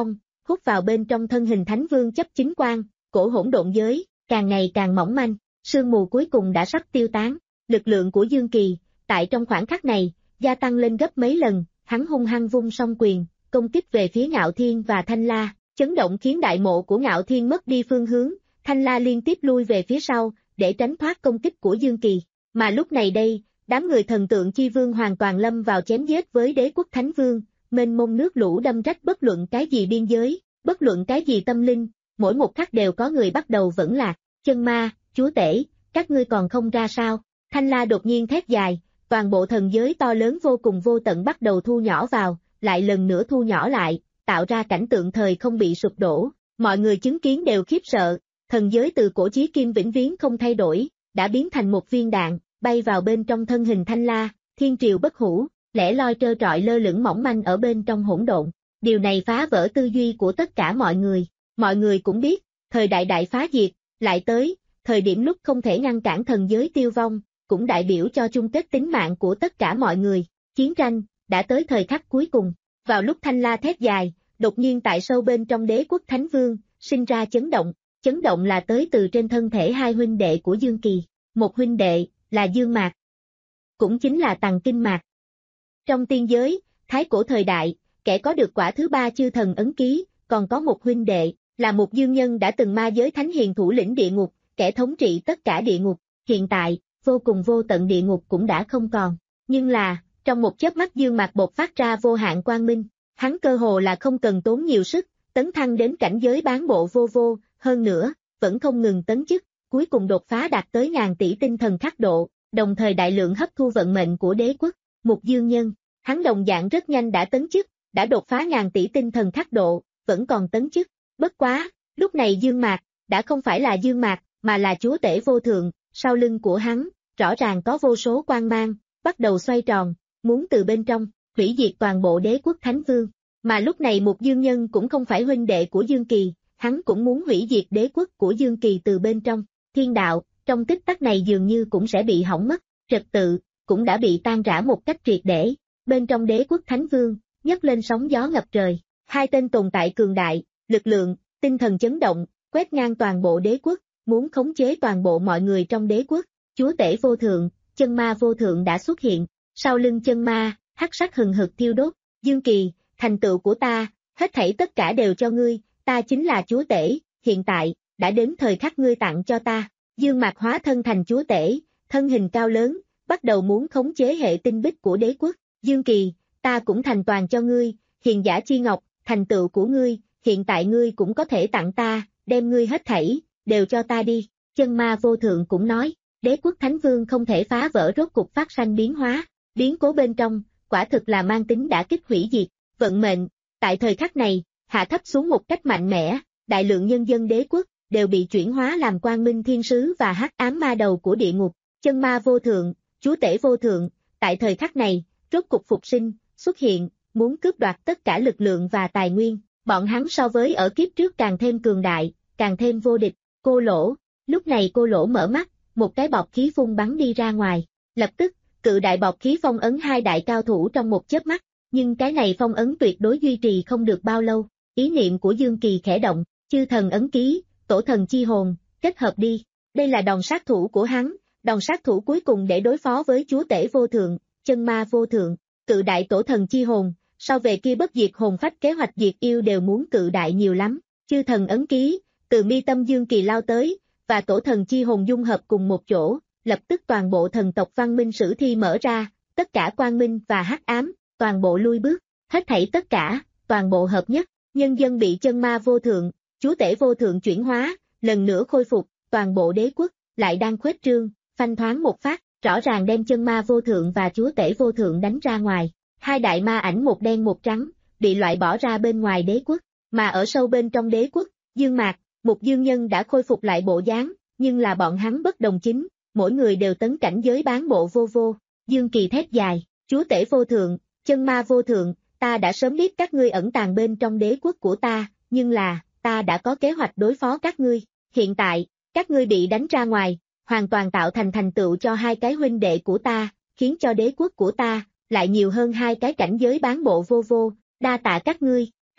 hút vào bên trong thân hình Thánh Vương chấp chính quan, cổ hỗn độn giới, càng ngày càng mỏng manh, sương mù cuối cùng đã sắp tiêu tán, lực lượng của Dương Kỳ, tại trong khoảnh khắc này, gia tăng lên gấp mấy lần, hắn hung hăng vung song quyền, công kích về phía Ngạo Thiên và Thanh La, chấn động khiến đại mộ của Ngạo Thiên mất đi phương hướng, Thanh La liên tiếp lui về phía sau, để tránh thoát công kích của Dương Kỳ, mà lúc này đây, đám người thần tượng chi vương hoàn toàn lâm vào chém giết với đế quốc Thánh Vương, mênh mông nước lũ đâm rách bất luận cái gì biên giới, bất luận cái gì tâm linh, mỗi một khắc đều có người bắt đầu vẫn lạc, chân ma, chúa tể, các ngươi còn không ra sao, Thanh La đột nhiên thét dài, toàn bộ thần giới to lớn vô cùng vô tận bắt đầu thu nhỏ vào, lại lần nữa thu nhỏ lại, tạo ra cảnh tượng thời không bị sụp đổ, mọi người chứng kiến đều khiếp sợ, thần giới từ cổ chí kim vĩnh viễn không thay đổi, đã biến thành một viên đạn, bay vào bên trong thân hình Thanh La, thiên triều bất hủ, lẻ loi trơ trọi lơ lửng mỏng manh ở bên trong hỗn độn. Điều này phá vỡ tư duy của tất cả mọi người, mọi người cũng biết, thời đại đại phá diệt, lại tới, thời điểm lúc không thể ngăn cản thần giới tiêu vong, cũng đại biểu cho chung kết tính mạng của tất cả mọi người, chiến tranh, đã tới thời khắc cuối cùng, vào lúc Thanh La thét dài, đột nhiên tại sâu bên trong đế quốc Thánh Vương, sinh ra chấn động, chấn động là tới từ trên thân thể hai huynh đệ của Dương Kỳ, một huynh đệ, là Dương Mạc, cũng chính là Tằng Kinh Mạc. Trong tiên giới, thái cổ thời đại, kẻ có được quả thứ ba chư thần ấn ký, còn có một huynh đệ, là một dương nhân đã từng ma giới thánh hiền thủ lĩnh địa ngục, kẻ thống trị tất cả địa ngục, hiện tại, vô cùng vô tận địa ngục cũng đã không còn, nhưng là, trong một chớp mắt Dương Mạc bộc phát ra vô hạn quang minh, hắn cơ hồ là không cần tốn nhiều sức, tấn thăng đến cảnh giới bán bộ vô vô, hơn nữa, vẫn không ngừng tấn chức, cuối cùng đột phá đạt tới ngàn tỷ tinh thần khắc độ, đồng thời đại lượng hấp thu vận mệnh của đế quốc, một dương nhân, hắn đồng dạng rất nhanh đã tấn chức, đã đột phá ngàn tỷ tinh thần khắc độ, vẫn còn tấn chức, bất quá, lúc này Dương Mạc, đã không phải là Dương Mạc, mà là chúa tể vô thượng, sau lưng của hắn, rõ ràng có vô số quang mang, bắt đầu xoay tròn, muốn từ bên trong, hủy diệt toàn bộ đế quốc Thánh Vương, mà lúc này một dương nhân cũng không phải huynh đệ của Dương Kỳ, hắn cũng muốn hủy diệt đế quốc của Dương Kỳ từ bên trong, thiên đạo, trong tích tắc này dường như cũng sẽ bị hỏng mất, trật tự, cũng đã bị tan rã một cách triệt để, bên trong đế quốc Thánh Vương, nhấc lên sóng gió ngập trời, hai tên tồn tại cường đại, lực lượng, tinh thần chấn động, quét ngang toàn bộ đế quốc, muốn khống chế toàn bộ mọi người trong đế quốc, chúa tể vô thượng, chân ma vô thượng đã xuất hiện, sau lưng chân ma, hắc sắc hừng hực thiêu đốt, Dương Kỳ, thành tựu của ta, hết thảy tất cả đều cho ngươi, ta chính là chúa tể, hiện tại, đã đến thời khắc ngươi tặng cho ta, Dương Mạc hóa thân thành chúa tể, thân hình cao lớn, bắt đầu muốn khống chế hệ tinh bích của đế quốc, Dương Kỳ, ta cũng thành toàn cho ngươi, hiền giả chi ngọc, thành tựu của ngươi, hiện tại ngươi cũng có thể tặng ta, đem ngươi hết thảy, đều cho ta đi, chân ma vô thượng cũng nói, đế quốc Thánh Vương không thể phá vỡ rốt cục phát sanh biến hóa, biến cố bên trong, quả thực là mang tính đã kích hủy diệt, vận mệnh, tại thời khắc này, hạ thấp xuống một cách mạnh mẽ, đại lượng nhân dân đế quốc, đều bị chuyển hóa làm quang minh thiên sứ và hắc ám ma đầu của địa ngục, chân ma vô thượng, chúa tể vô thượng, tại thời khắc này, rốt cục phục sinh, xuất hiện, muốn cướp đoạt tất cả lực lượng và tài nguyên, bọn hắn so với ở kiếp trước càng thêm cường đại, càng thêm vô địch, cô lỗ, lúc này cô lỗ mở mắt, một cái bọt khí phun bắn đi ra ngoài, lập tức, cự đại bọt khí phong ấn hai đại cao thủ trong một chớp mắt, nhưng cái này phong ấn tuyệt đối duy trì không được bao lâu, ý niệm của Dương Kỳ khẽ động, chư thần ấn ký, tổ thần chi hồn, kết hợp đi, đây là đòn sát thủ của hắn, đòn sát thủ cuối cùng để đối phó với chúa tể vô thượng, chân ma vô thượng, cự đại tổ thần chi hồn, sau về kia bất diệt hồn phách kế hoạch diệt yêu đều muốn cự đại nhiều lắm, chư thần ấn ký, từ mi tâm Dương Kỳ lao tới, và tổ thần chi hồn dung hợp cùng một chỗ, lập tức toàn bộ thần tộc văn minh sử thi mở ra, tất cả quang minh và hắc ám, toàn bộ lui bước, hết thảy tất cả, toàn bộ hợp nhất, nhân dân bị chân ma vô thượng, chúa tể vô thượng chuyển hóa, lần nữa khôi phục, toàn bộ đế quốc, lại đang khuếch trương, phanh thoáng một phát, rõ ràng đem chân ma vô thượng và chúa tể vô thượng đánh ra ngoài, hai đại ma ảnh một đen một trắng, bị loại bỏ ra bên ngoài đế quốc, mà ở sâu bên trong đế quốc, Dương Mạc, một dương nhân đã khôi phục lại bộ dáng, nhưng là bọn hắn bất đồng chính, mỗi người đều tấn cảnh giới bán bộ vô vô, Dương Kỳ thét dài, chúa tể vô thượng, chân ma vô thượng, ta đã sớm biết các ngươi ẩn tàng bên trong đế quốc của ta, nhưng là, ta đã có kế hoạch đối phó các ngươi, hiện tại, các ngươi bị đánh ra ngoài, hoàn toàn tạo thành thành tựu cho hai cái huynh đệ của ta, khiến cho đế quốc của ta, lại nhiều hơn hai cái cảnh giới bán bộ vô vô, đa tạ các ngươi,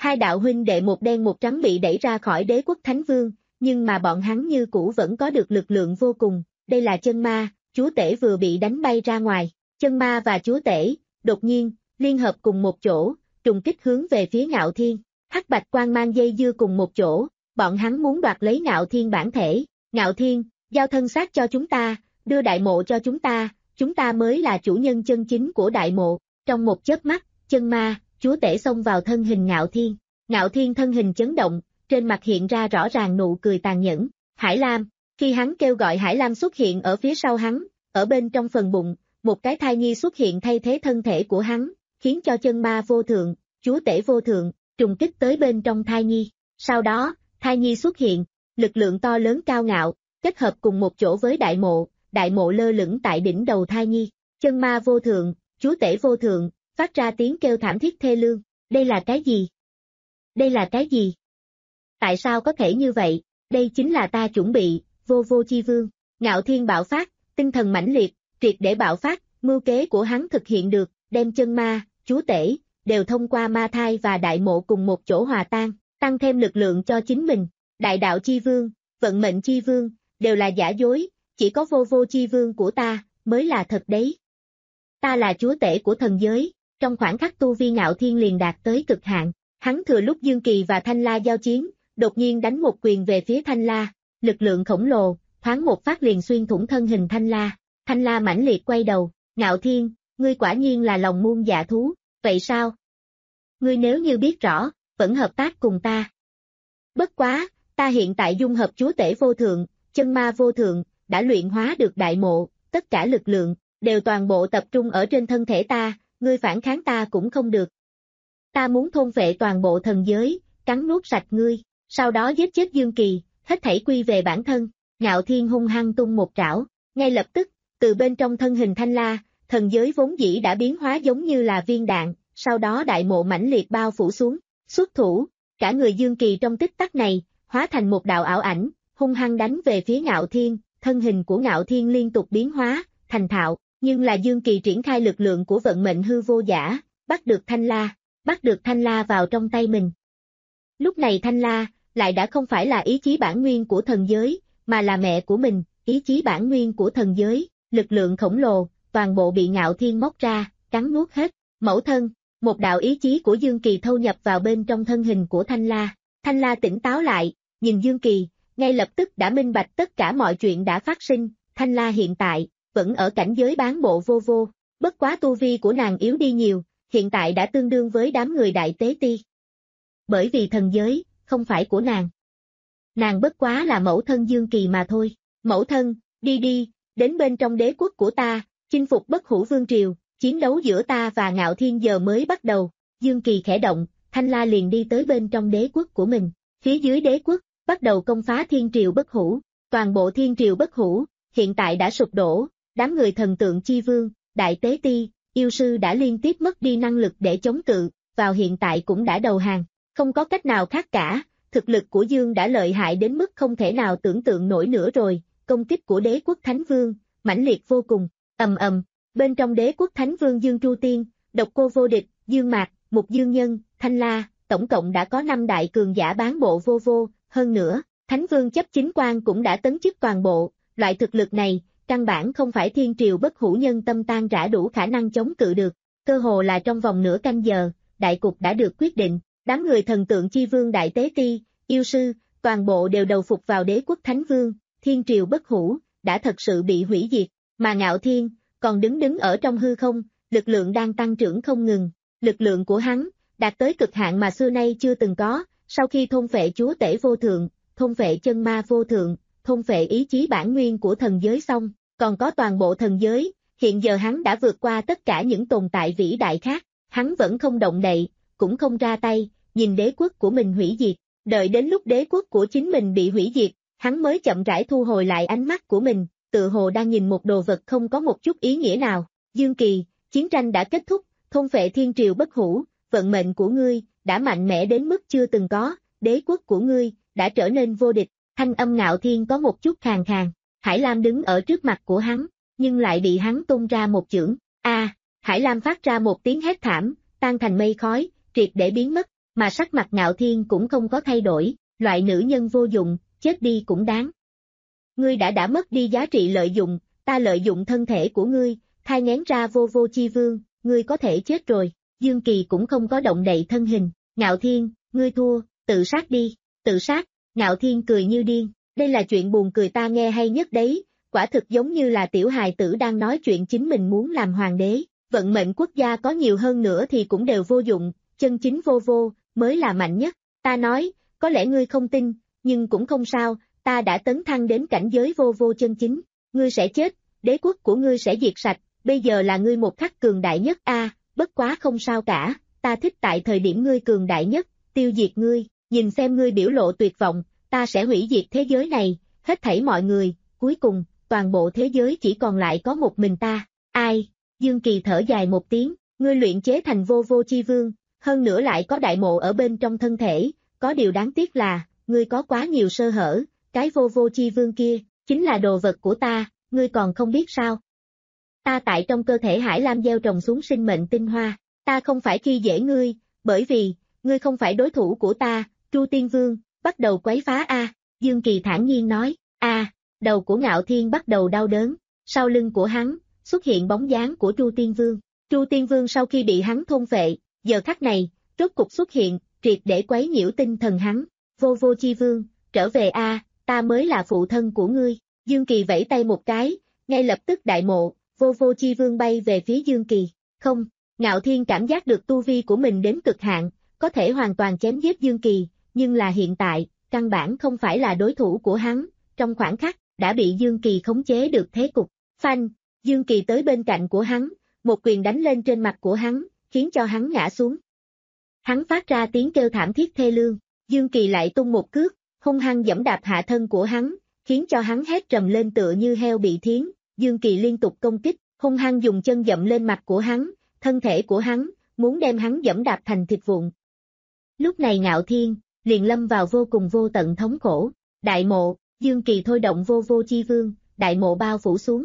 Hai đạo huynh đệ một đen một trắng bị đẩy ra khỏi đế quốc Thánh Vương, nhưng mà bọn hắn như cũ vẫn có được lực lượng vô cùng, đây là chân ma, chúa tể vừa bị đánh bay ra ngoài, chân ma và chúa tể, đột nhiên, liên hợp cùng một chỗ, trùng kích hướng về phía Ngạo Thiên, hắc bạch quang mang dây dưa cùng một chỗ, bọn hắn muốn đoạt lấy Ngạo Thiên bản thể, Ngạo Thiên, giao thân xác cho chúng ta, đưa đại mộ cho chúng ta, chúng ta mới là chủ nhân chân chính của đại mộ, trong một chớp mắt, chân ma, chúa tể xông vào thân hình Ngạo Thiên, Ngạo Thiên thân hình chấn động, trên mặt hiện ra rõ ràng nụ cười tàn nhẫn, Hải Lam, khi hắn kêu gọi Hải Lam xuất hiện ở phía sau hắn, ở bên trong phần bụng, một cái thai nhi xuất hiện thay thế thân thể của hắn, khiến cho chân ma vô thượng, chúa tể vô thượng, trùng kích tới bên trong thai nhi, sau đó, thai nhi xuất hiện, lực lượng to lớn cao ngạo, kết hợp cùng một chỗ với đại mộ, đại mộ lơ lửng tại đỉnh đầu thai nhi, chân ma vô thượng, chúa tể vô thượng, phát ra tiếng kêu thảm thiết thê lương, đây là cái gì? Đây là cái gì? Tại sao có thể như vậy? Đây chính là ta chuẩn bị, vô vô chi vương, Ngạo Thiên bạo phát, tinh thần mãnh liệt, triệt để bạo phát, mưu kế của hắn thực hiện được, đem chân ma, chúa tể, đều thông qua ma thai và đại mộ cùng một chỗ hòa tan, tăng thêm lực lượng cho chính mình, đại đạo chi vương, vận mệnh chi vương, đều là giả dối, chỉ có vô vô chi vương của ta, mới là thật đấy. Ta là chúa tể của thần giới, trong khoảnh khắc tu vi Ngạo Thiên liền đạt tới cực hạn, hắn thừa lúc Dương Kỳ và Thanh La giao chiến, đột nhiên đánh một quyền về phía Thanh La, lực lượng khổng lồ, thoáng một phát liền xuyên thủng thân hình Thanh La, Thanh La mãnh liệt quay đầu, Ngạo Thiên, ngươi quả nhiên là lòng muôn dạ thú, vậy sao? Ngươi nếu như biết rõ, vẫn hợp tác cùng ta. Bất quá, ta hiện tại dung hợp chúa tể vô thượng, chân ma vô thượng, đã luyện hóa được đại mộ, tất cả lực lượng, đều toàn bộ tập trung ở trên thân thể ta, ngươi phản kháng ta cũng không được. Ta muốn thôn phệ toàn bộ thần giới, cắn nuốt sạch ngươi, sau đó giết chết Dương Kỳ, hết thảy quy về bản thân, Ngạo Thiên hung hăng tung một trảo, ngay lập tức, từ bên trong thân hình Thanh La, thần giới vốn dĩ đã biến hóa giống như là viên đạn, sau đó đại mộ mãnh liệt bao phủ xuống, xuất thủ, cả người Dương Kỳ trong tích tắc này, hóa thành một đạo ảo ảnh, hung hăng đánh về phía Ngạo Thiên, thân hình của Ngạo Thiên liên tục biến hóa, thành thạo, nhưng là Dương Kỳ triển khai lực lượng của vận mệnh hư vô giả, bắt được Thanh La, bắt được Thanh La vào trong tay mình. Lúc này Thanh La, lại đã không phải là ý chí bản nguyên của thần giới, mà là mẹ của mình, ý chí bản nguyên của thần giới, lực lượng khổng lồ, toàn bộ bị Ngạo Thiên móc ra, cắn nuốt hết, mẫu thân, một đạo ý chí của Dương Kỳ thâu nhập vào bên trong thân hình của Thanh La. Thanh La tỉnh táo lại, nhìn Dương Kỳ, ngay lập tức đã minh bạch tất cả mọi chuyện đã phát sinh, Thanh La hiện tại, vẫn ở cảnh giới bán bộ vô vô, bất quá tu vi của nàng yếu đi nhiều, hiện tại đã tương đương với đám người đại tế ti. Bởi vì thần giới, không phải của nàng. Nàng bất quá là mẫu thân Dương Kỳ mà thôi, mẫu thân, đi đi, đến bên trong đế quốc của ta, chinh phục Bất Hủ Vương Triều, chiến đấu giữa ta và Ngạo Thiên giờ mới bắt đầu, Dương Kỳ khẽ động, Thanh La liền đi tới bên trong đế quốc của mình, phía dưới đế quốc, bắt đầu công phá Thiên Triều Bất Hủ, toàn bộ Thiên Triều Bất Hủ, hiện tại đã sụp đổ, đám người thần tượng chi vương, đại tế ti, yêu sư đã liên tiếp mất đi năng lực để chống cự, vào hiện tại cũng đã đầu hàng, không có cách nào khác cả, thực lực của Dương đã lợi hại đến mức không thể nào tưởng tượng nổi nữa rồi, công kích của đế quốc Thánh Vương, mãnh liệt vô cùng, ầm ầm, bên trong đế quốc Thánh Vương Dương Tru Tiên, Độc Cô Vô Địch, Dương Mạc, Mục Dương Nhân, Thanh La, tổng cộng đã có năm đại cường giả bán bộ vô vô, hơn nữa, Thánh Vương chấp chính quan cũng đã tấn chức toàn bộ, loại thực lực này, căn bản không phải Thiên Triều Bất Hủ nhân tâm tan rã đủ khả năng chống cự được, cơ hồ là trong vòng nửa canh giờ, đại cục đã được quyết định, đám người thần tượng chi vương đại tế ti, yêu sư, toàn bộ đều đầu phục vào đế quốc Thánh Vương, Thiên Triều Bất Hủ, đã thật sự bị hủy diệt, mà Ngạo Thiên, còn đứng đứng ở trong hư không, lực lượng đang tăng trưởng không ngừng, lực lượng của hắn, đạt tới cực hạn mà xưa nay chưa từng có, sau khi thôn phệ chúa tể vô thượng, thôn phệ chân ma vô thượng, thôn phệ ý chí bản nguyên của thần giới xong, còn có toàn bộ thần giới, hiện giờ hắn đã vượt qua tất cả những tồn tại vĩ đại khác, hắn vẫn không động đậy, cũng không ra tay, nhìn đế quốc của mình hủy diệt, đợi đến lúc đế quốc của chính mình bị hủy diệt, hắn mới chậm rãi thu hồi lại ánh mắt của mình, tự hồ đang nhìn một đồ vật không có một chút ý nghĩa nào. Dương Kỳ, chiến tranh đã kết thúc, thôn phệ Thiên Triều Bất Hủ, vận mệnh của ngươi đã mạnh mẽ đến mức chưa từng có, đế quốc của ngươi đã trở nên vô địch. Thanh âm Ngạo Thiên có một chút khàn khàn, Hải Lam đứng ở trước mặt của hắn, nhưng lại bị hắn tung ra một chưởng. A, à, Hải Lam phát ra một tiếng hét thảm, tan thành mây khói, triệt để biến mất, mà mà sắc mặt Ngạo Thiên cũng không có thay đổi, loại nữ nhân vô dụng, chết đi cũng đáng. Ngươi đã đã mất đi giá trị lợi dụng, ta lợi dụng thân thể của ngươi, thai nghén ra vô vô chi vương, ngươi có thể chết rồi. Dương Kỳ cũng không có động đậy thân hình. Ngạo Thiên, ngươi thua, tự sát đi, tự sát. Ngạo Thiên cười như điên, đây là chuyện buồn cười ta nghe hay nhất đấy, quả thực giống như là tiểu hài tử đang nói chuyện chính mình muốn làm hoàng đế, vận mệnh quốc gia có nhiều hơn nữa thì cũng đều vô dụng, chân chính vô vô, mới là mạnh nhất. Ta nói, có lẽ ngươi không tin, nhưng cũng không sao, ta đã tấn thăng đến cảnh giới vô vô chân chính, ngươi sẽ chết, đế quốc của ngươi sẽ diệt sạch, bây giờ là ngươi một khắc cường đại nhất a, à, bất quá không sao cả, ta thích tại thời điểm ngươi cường đại nhất, tiêu diệt ngươi, nhìn xem ngươi biểu lộ tuyệt vọng, ta sẽ hủy diệt thế giới này, hết thảy mọi người, cuối cùng, toàn bộ thế giới chỉ còn lại có một mình ta, ai, Dương Kỳ thở dài một tiếng, ngươi luyện chế thành vô vô chi vương, hơn nữa lại có đại mộ ở bên trong thân thể, có điều đáng tiếc là, ngươi có quá nhiều sơ hở, cái vô vô chi vương kia, chính là đồ vật của ta, ngươi còn không biết sao. Ta tại trong cơ thể Hải Lam gieo trồng xuống sinh mệnh tinh hoa, ta không phải khi dễ ngươi, bởi vì, ngươi không phải đối thủ của ta, Tru Tiên Vương, bắt đầu quấy phá a. Dương Kỳ thản nhiên nói, a, đầu của Ngạo Thiên bắt đầu đau đớn, sau lưng của hắn, xuất hiện bóng dáng của Tru Tiên Vương. Tru Tiên Vương sau khi bị hắn thôn phệ, giờ khắc này, rốt cục xuất hiện, triệt để quấy nhiễu tinh thần hắn, vô vô chi vương, trở về a, ta mới là phụ thân của ngươi. Dương Kỳ vẫy tay một cái, ngay lập tức đại mộ, vô vô chi vương bay về phía Dương Kỳ, không, Ngạo Thiên cảm giác được tu vi của mình đến cực hạn, có thể hoàn toàn chém giết Dương Kỳ, nhưng là hiện tại, căn bản không phải là đối thủ của hắn, trong khoảnh khắc, đã bị Dương Kỳ khống chế được thế cục, phanh, Dương Kỳ tới bên cạnh của hắn, một quyền đánh lên trên mặt của hắn, khiến cho hắn ngã xuống. Hắn phát ra tiếng kêu thảm thiết thê lương, Dương Kỳ lại tung một cước, hung hăng giẫm đạp hạ thân của hắn, khiến cho hắn hét trầm lên tựa như heo bị thiến, Dương Kỳ liên tục công kích, hung hăng dùng chân dậm lên mặt của hắn, thân thể của hắn, muốn đem hắn giẫm đạp thành thịt vụn. Lúc này Ngạo Thiên, liền lâm vào vô cùng vô tận thống khổ, đại mộ, Dương Kỳ thôi động vô vô chi vương, đại mộ bao phủ xuống.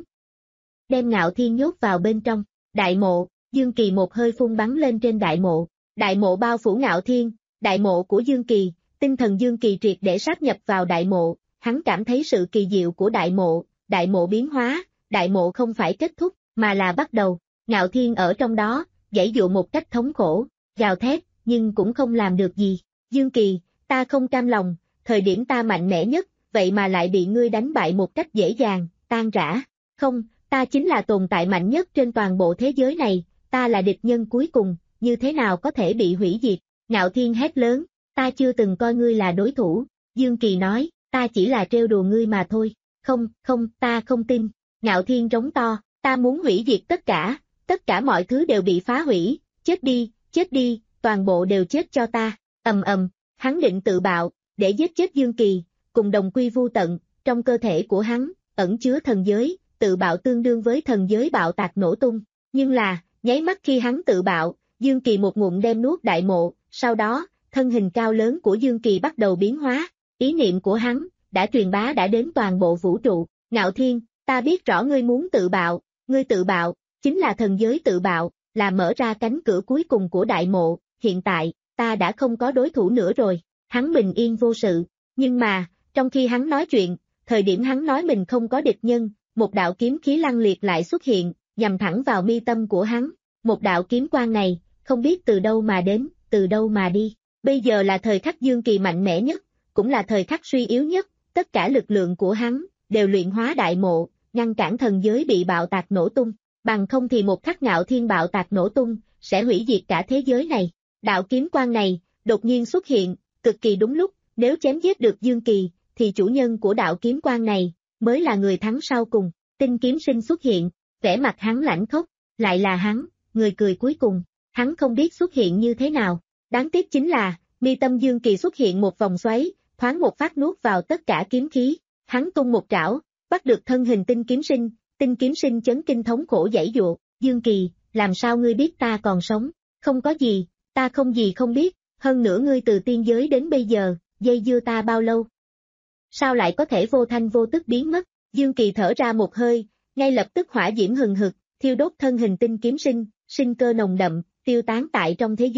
Đem Ngạo Thiên nhốt vào bên trong, đại mộ, Dương Kỳ một hơi phun bắn lên trên đại mộ, đại mộ bao phủ Ngạo Thiên, đại mộ của Dương Kỳ, tinh thần Dương Kỳ triệt để sáp nhập vào đại mộ, hắn cảm thấy sự kỳ diệu của đại mộ, đại mộ biến hóa, đại mộ không phải kết thúc, mà là bắt đầu, Ngạo Thiên ở trong đó, giãy dụa một cách thống khổ, gào thét, nhưng cũng không làm được gì, Dương Kỳ, ta không cam lòng, thời điểm ta mạnh mẽ nhất, vậy mà lại bị ngươi đánh bại một cách dễ dàng, tan rã, không, ta chính là tồn tại mạnh nhất trên toàn bộ thế giới này, ta là địch nhân cuối cùng, như thế nào có thể bị hủy diệt, Ngạo Thiên hét lớn, ta chưa từng coi ngươi là đối thủ, Dương Kỳ nói, ta chỉ là trêu đùa ngươi mà thôi, không, không, ta không tin, Ngạo Thiên rống to, ta muốn hủy diệt tất cả, tất cả mọi thứ đều bị phá hủy, chết đi, chết đi, toàn bộ đều chết cho ta, ầm ầm, hắn định tự bạo, để giết chết Dương Kỳ, cùng đồng quy vu tận, trong cơ thể của hắn, ẩn chứa thần giới, tự bạo tương đương với thần giới bạo tạc nổ tung, nhưng là, nháy mắt khi hắn tự bạo, Dương Kỳ một ngụm đem nuốt đại mộ, sau đó, thân hình cao lớn của Dương Kỳ bắt đầu biến hóa, ý niệm của hắn, đã truyền bá đã đến toàn bộ vũ trụ, Ngạo Thiên, ta biết rõ ngươi muốn tự bạo, ngươi tự bạo, chính là thần giới tự bạo, là mở ra cánh cửa cuối cùng của đại mộ, hiện tại, ta đã không có đối thủ nữa rồi, hắn bình yên vô sự, nhưng mà, trong khi hắn nói chuyện, thời điểm hắn nói mình không có địch nhân, một đạo kiếm khí lăng liệt lại xuất hiện, nhằm thẳng vào mi tâm của hắn, một đạo kiếm quang này, không biết từ đâu mà đến, từ đâu mà đi, bây giờ là thời khắc Dương Kỳ mạnh mẽ nhất, cũng là thời khắc suy yếu nhất, tất cả lực lượng của hắn, đều luyện hóa đại mộ, ngăn cản thần giới bị bạo tạc nổ tung, bằng không thì một khắc Ngạo Thiên bạo tạc nổ tung, sẽ hủy diệt cả thế giới này, đạo kiếm quang này, đột nhiên xuất hiện, cực kỳ đúng lúc, nếu chém giết được Dương Kỳ, thì chủ nhân của đạo kiếm quang này, mới là người thắng sau cùng, Tinh Kiếm Sinh xuất hiện, vẻ mặt hắn lãnh khốc, lại là hắn, người cười cuối cùng, hắn không biết xuất hiện như thế nào, đáng tiếc chính là, mi tâm Dương Kỳ xuất hiện một vòng xoáy, thoáng một phát nuốt vào tất cả kiếm khí, hắn tung một trảo, bắt được thân hình Tinh Kiếm Sinh, Tinh Kiếm Sinh chấn kinh thống khổ giãy giụa, Dương Kỳ, làm sao ngươi biết ta còn sống, không có gì, ta không gì không biết, hơn nữa ngươi từ tiên giới đến bây giờ, dây dưa ta bao lâu? Sao lại có thể vô thanh vô tức biến mất? Dương Kỳ thở ra một hơi, ngay lập tức hỏa diễm hừng hực, thiêu đốt thân hình Tinh Kiếm Sinh, sinh cơ nồng đậm, tiêu tán tại trong thế giới,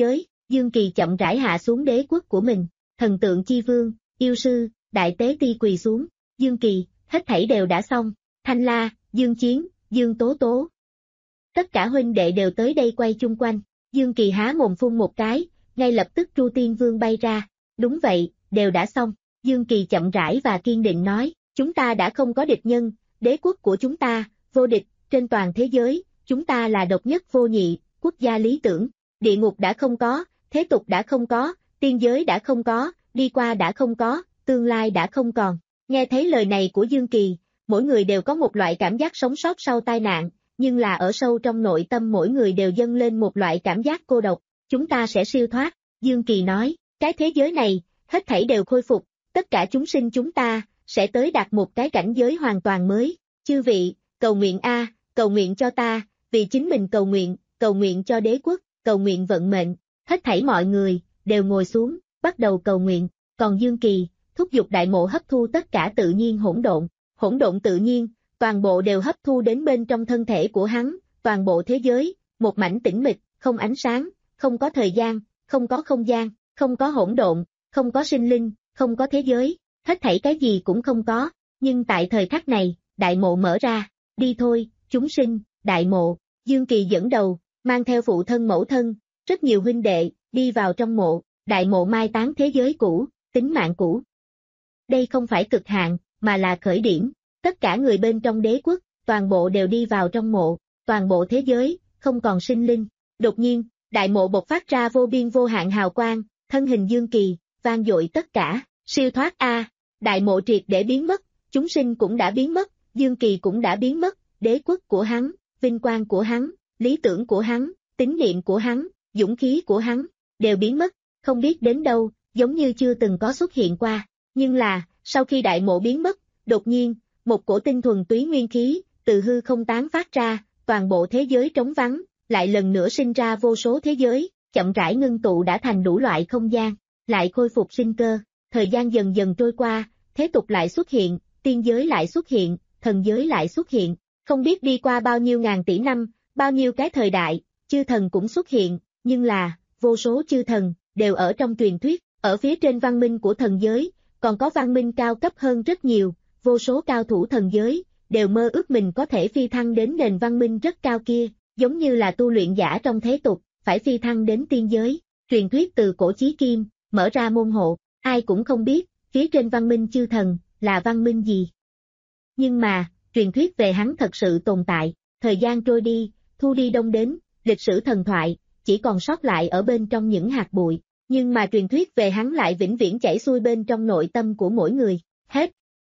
Dương Kỳ chậm rãi hạ xuống đế quốc của mình, thần tượng chi vương, yêu sư, đại tế ti quỳ xuống, Dương Kỳ, hết thảy đều đã xong, Thanh La, Dương Chiến, Dương Tố Tố. Tất cả huynh đệ đều tới đây quay chung quanh, Dương Kỳ há mồm phun một cái, ngay lập tức Tru Tiên Vương bay ra, đúng vậy, đều đã xong, Dương Kỳ chậm rãi và kiên định nói, chúng ta đã không có địch nhân, đế quốc của chúng ta, vô địch, trên toàn thế giới, chúng ta là độc nhất vô nhị, quốc gia lý tưởng, địa ngục đã không có, thế tục đã không có, tiên giới đã không có, đi qua đã không có, tương lai đã không còn. Nghe thấy lời này của Dương Kỳ, mỗi người đều có một loại cảm giác sống sót sau tai nạn, nhưng là ở sâu trong nội tâm mỗi người đều dâng lên một loại cảm giác cô độc, chúng ta sẽ siêu thoát, Dương Kỳ nói, cái thế giới này, hết thảy đều khôi phục, tất cả chúng sinh chúng ta, sẽ tới đạt một cái cảnh giới hoàn toàn mới, chư vị, cầu nguyện a, cầu nguyện cho ta, vì chính mình cầu nguyện, cầu nguyện cho đế quốc, cầu nguyện vận mệnh, hết thảy mọi người, đều ngồi xuống, bắt đầu cầu nguyện, còn Dương Kỳ, thúc giục đại mộ hấp thu tất cả tự nhiên hỗn độn, hỗn độn tự nhiên, toàn bộ đều hấp thu đến bên trong thân thể của hắn, toàn bộ thế giới, một mảnh tĩnh mịch, không ánh sáng, không có thời gian, không có không gian, không có hỗn độn, không có sinh linh, không có thế giới, hết thảy cái gì cũng không có, nhưng tại thời khắc này, đại mộ mở ra, đi thôi, chúng sinh, đại mộ, Dương Kỳ dẫn đầu, mang theo phụ thân mẫu thân, rất nhiều huynh đệ, đi vào trong mộ, đại mộ mai táng thế giới cũ, tính mạng cũ. Đây không phải cực hạn, mà là khởi điểm, tất cả người bên trong đế quốc, toàn bộ đều đi vào trong mộ, toàn bộ thế giới, không còn sinh linh. Đột nhiên, đại mộ bộc phát ra vô biên vô hạn hào quang, thân hình Dương Kỳ, vang dội tất cả, siêu thoát a, đại mộ triệt để biến mất, chúng sinh cũng đã biến mất, Dương Kỳ cũng đã biến mất, đế quốc của hắn, vinh quang của hắn, lý tưởng của hắn, tín niệm của hắn, dũng khí của hắn, đều biến mất, không biết đến đâu, giống như chưa từng có xuất hiện qua. Nhưng là, sau khi đại mộ biến mất, đột nhiên, một cổ tinh thuần túy nguyên khí, từ hư không tán phát ra, toàn bộ thế giới trống vắng, lại lần nữa sinh ra vô số thế giới, chậm rãi ngưng tụ đã thành đủ loại không gian, lại khôi phục sinh cơ, thời gian dần dần trôi qua, thế tục lại xuất hiện, tiên giới lại xuất hiện, thần giới lại xuất hiện, không biết đi qua bao nhiêu ngàn tỷ năm, bao nhiêu cái thời đại, chư thần cũng xuất hiện, nhưng là, vô số chư thần, đều ở trong truyền thuyết, ở phía trên văn minh của thần giới, còn có văn minh cao cấp hơn rất nhiều, vô số cao thủ thần giới, đều mơ ước mình có thể phi thăng đến nền văn minh rất cao kia, giống như là tu luyện giả trong thế tục, phải phi thăng đến tiên giới, truyền thuyết từ cổ chí kim, mở ra môn hộ, ai cũng không biết, phía trên văn minh chư thần, là văn minh gì. Nhưng mà, truyền thuyết về hắn thật sự tồn tại, thời gian trôi đi, thu đi đông đến, lịch sử thần thoại, chỉ còn sót lại ở bên trong những hạt bụi, nhưng mà truyền thuyết về hắn lại vĩnh viễn chảy xuôi bên trong nội tâm của mỗi người, hết.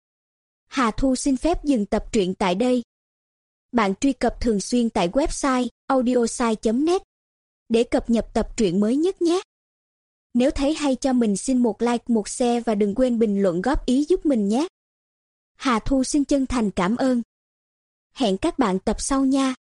Hà Thu xin phép dừng tập truyện tại đây. Bạn truy cập thường xuyên tại website audiosai chấm net để cập nhật tập truyện mới nhất nhé. Nếu thấy hay cho mình xin một like, một share và đừng quên bình luận góp ý giúp mình nhé. Hà Thu xin chân thành cảm ơn. Hẹn các bạn tập sau nha.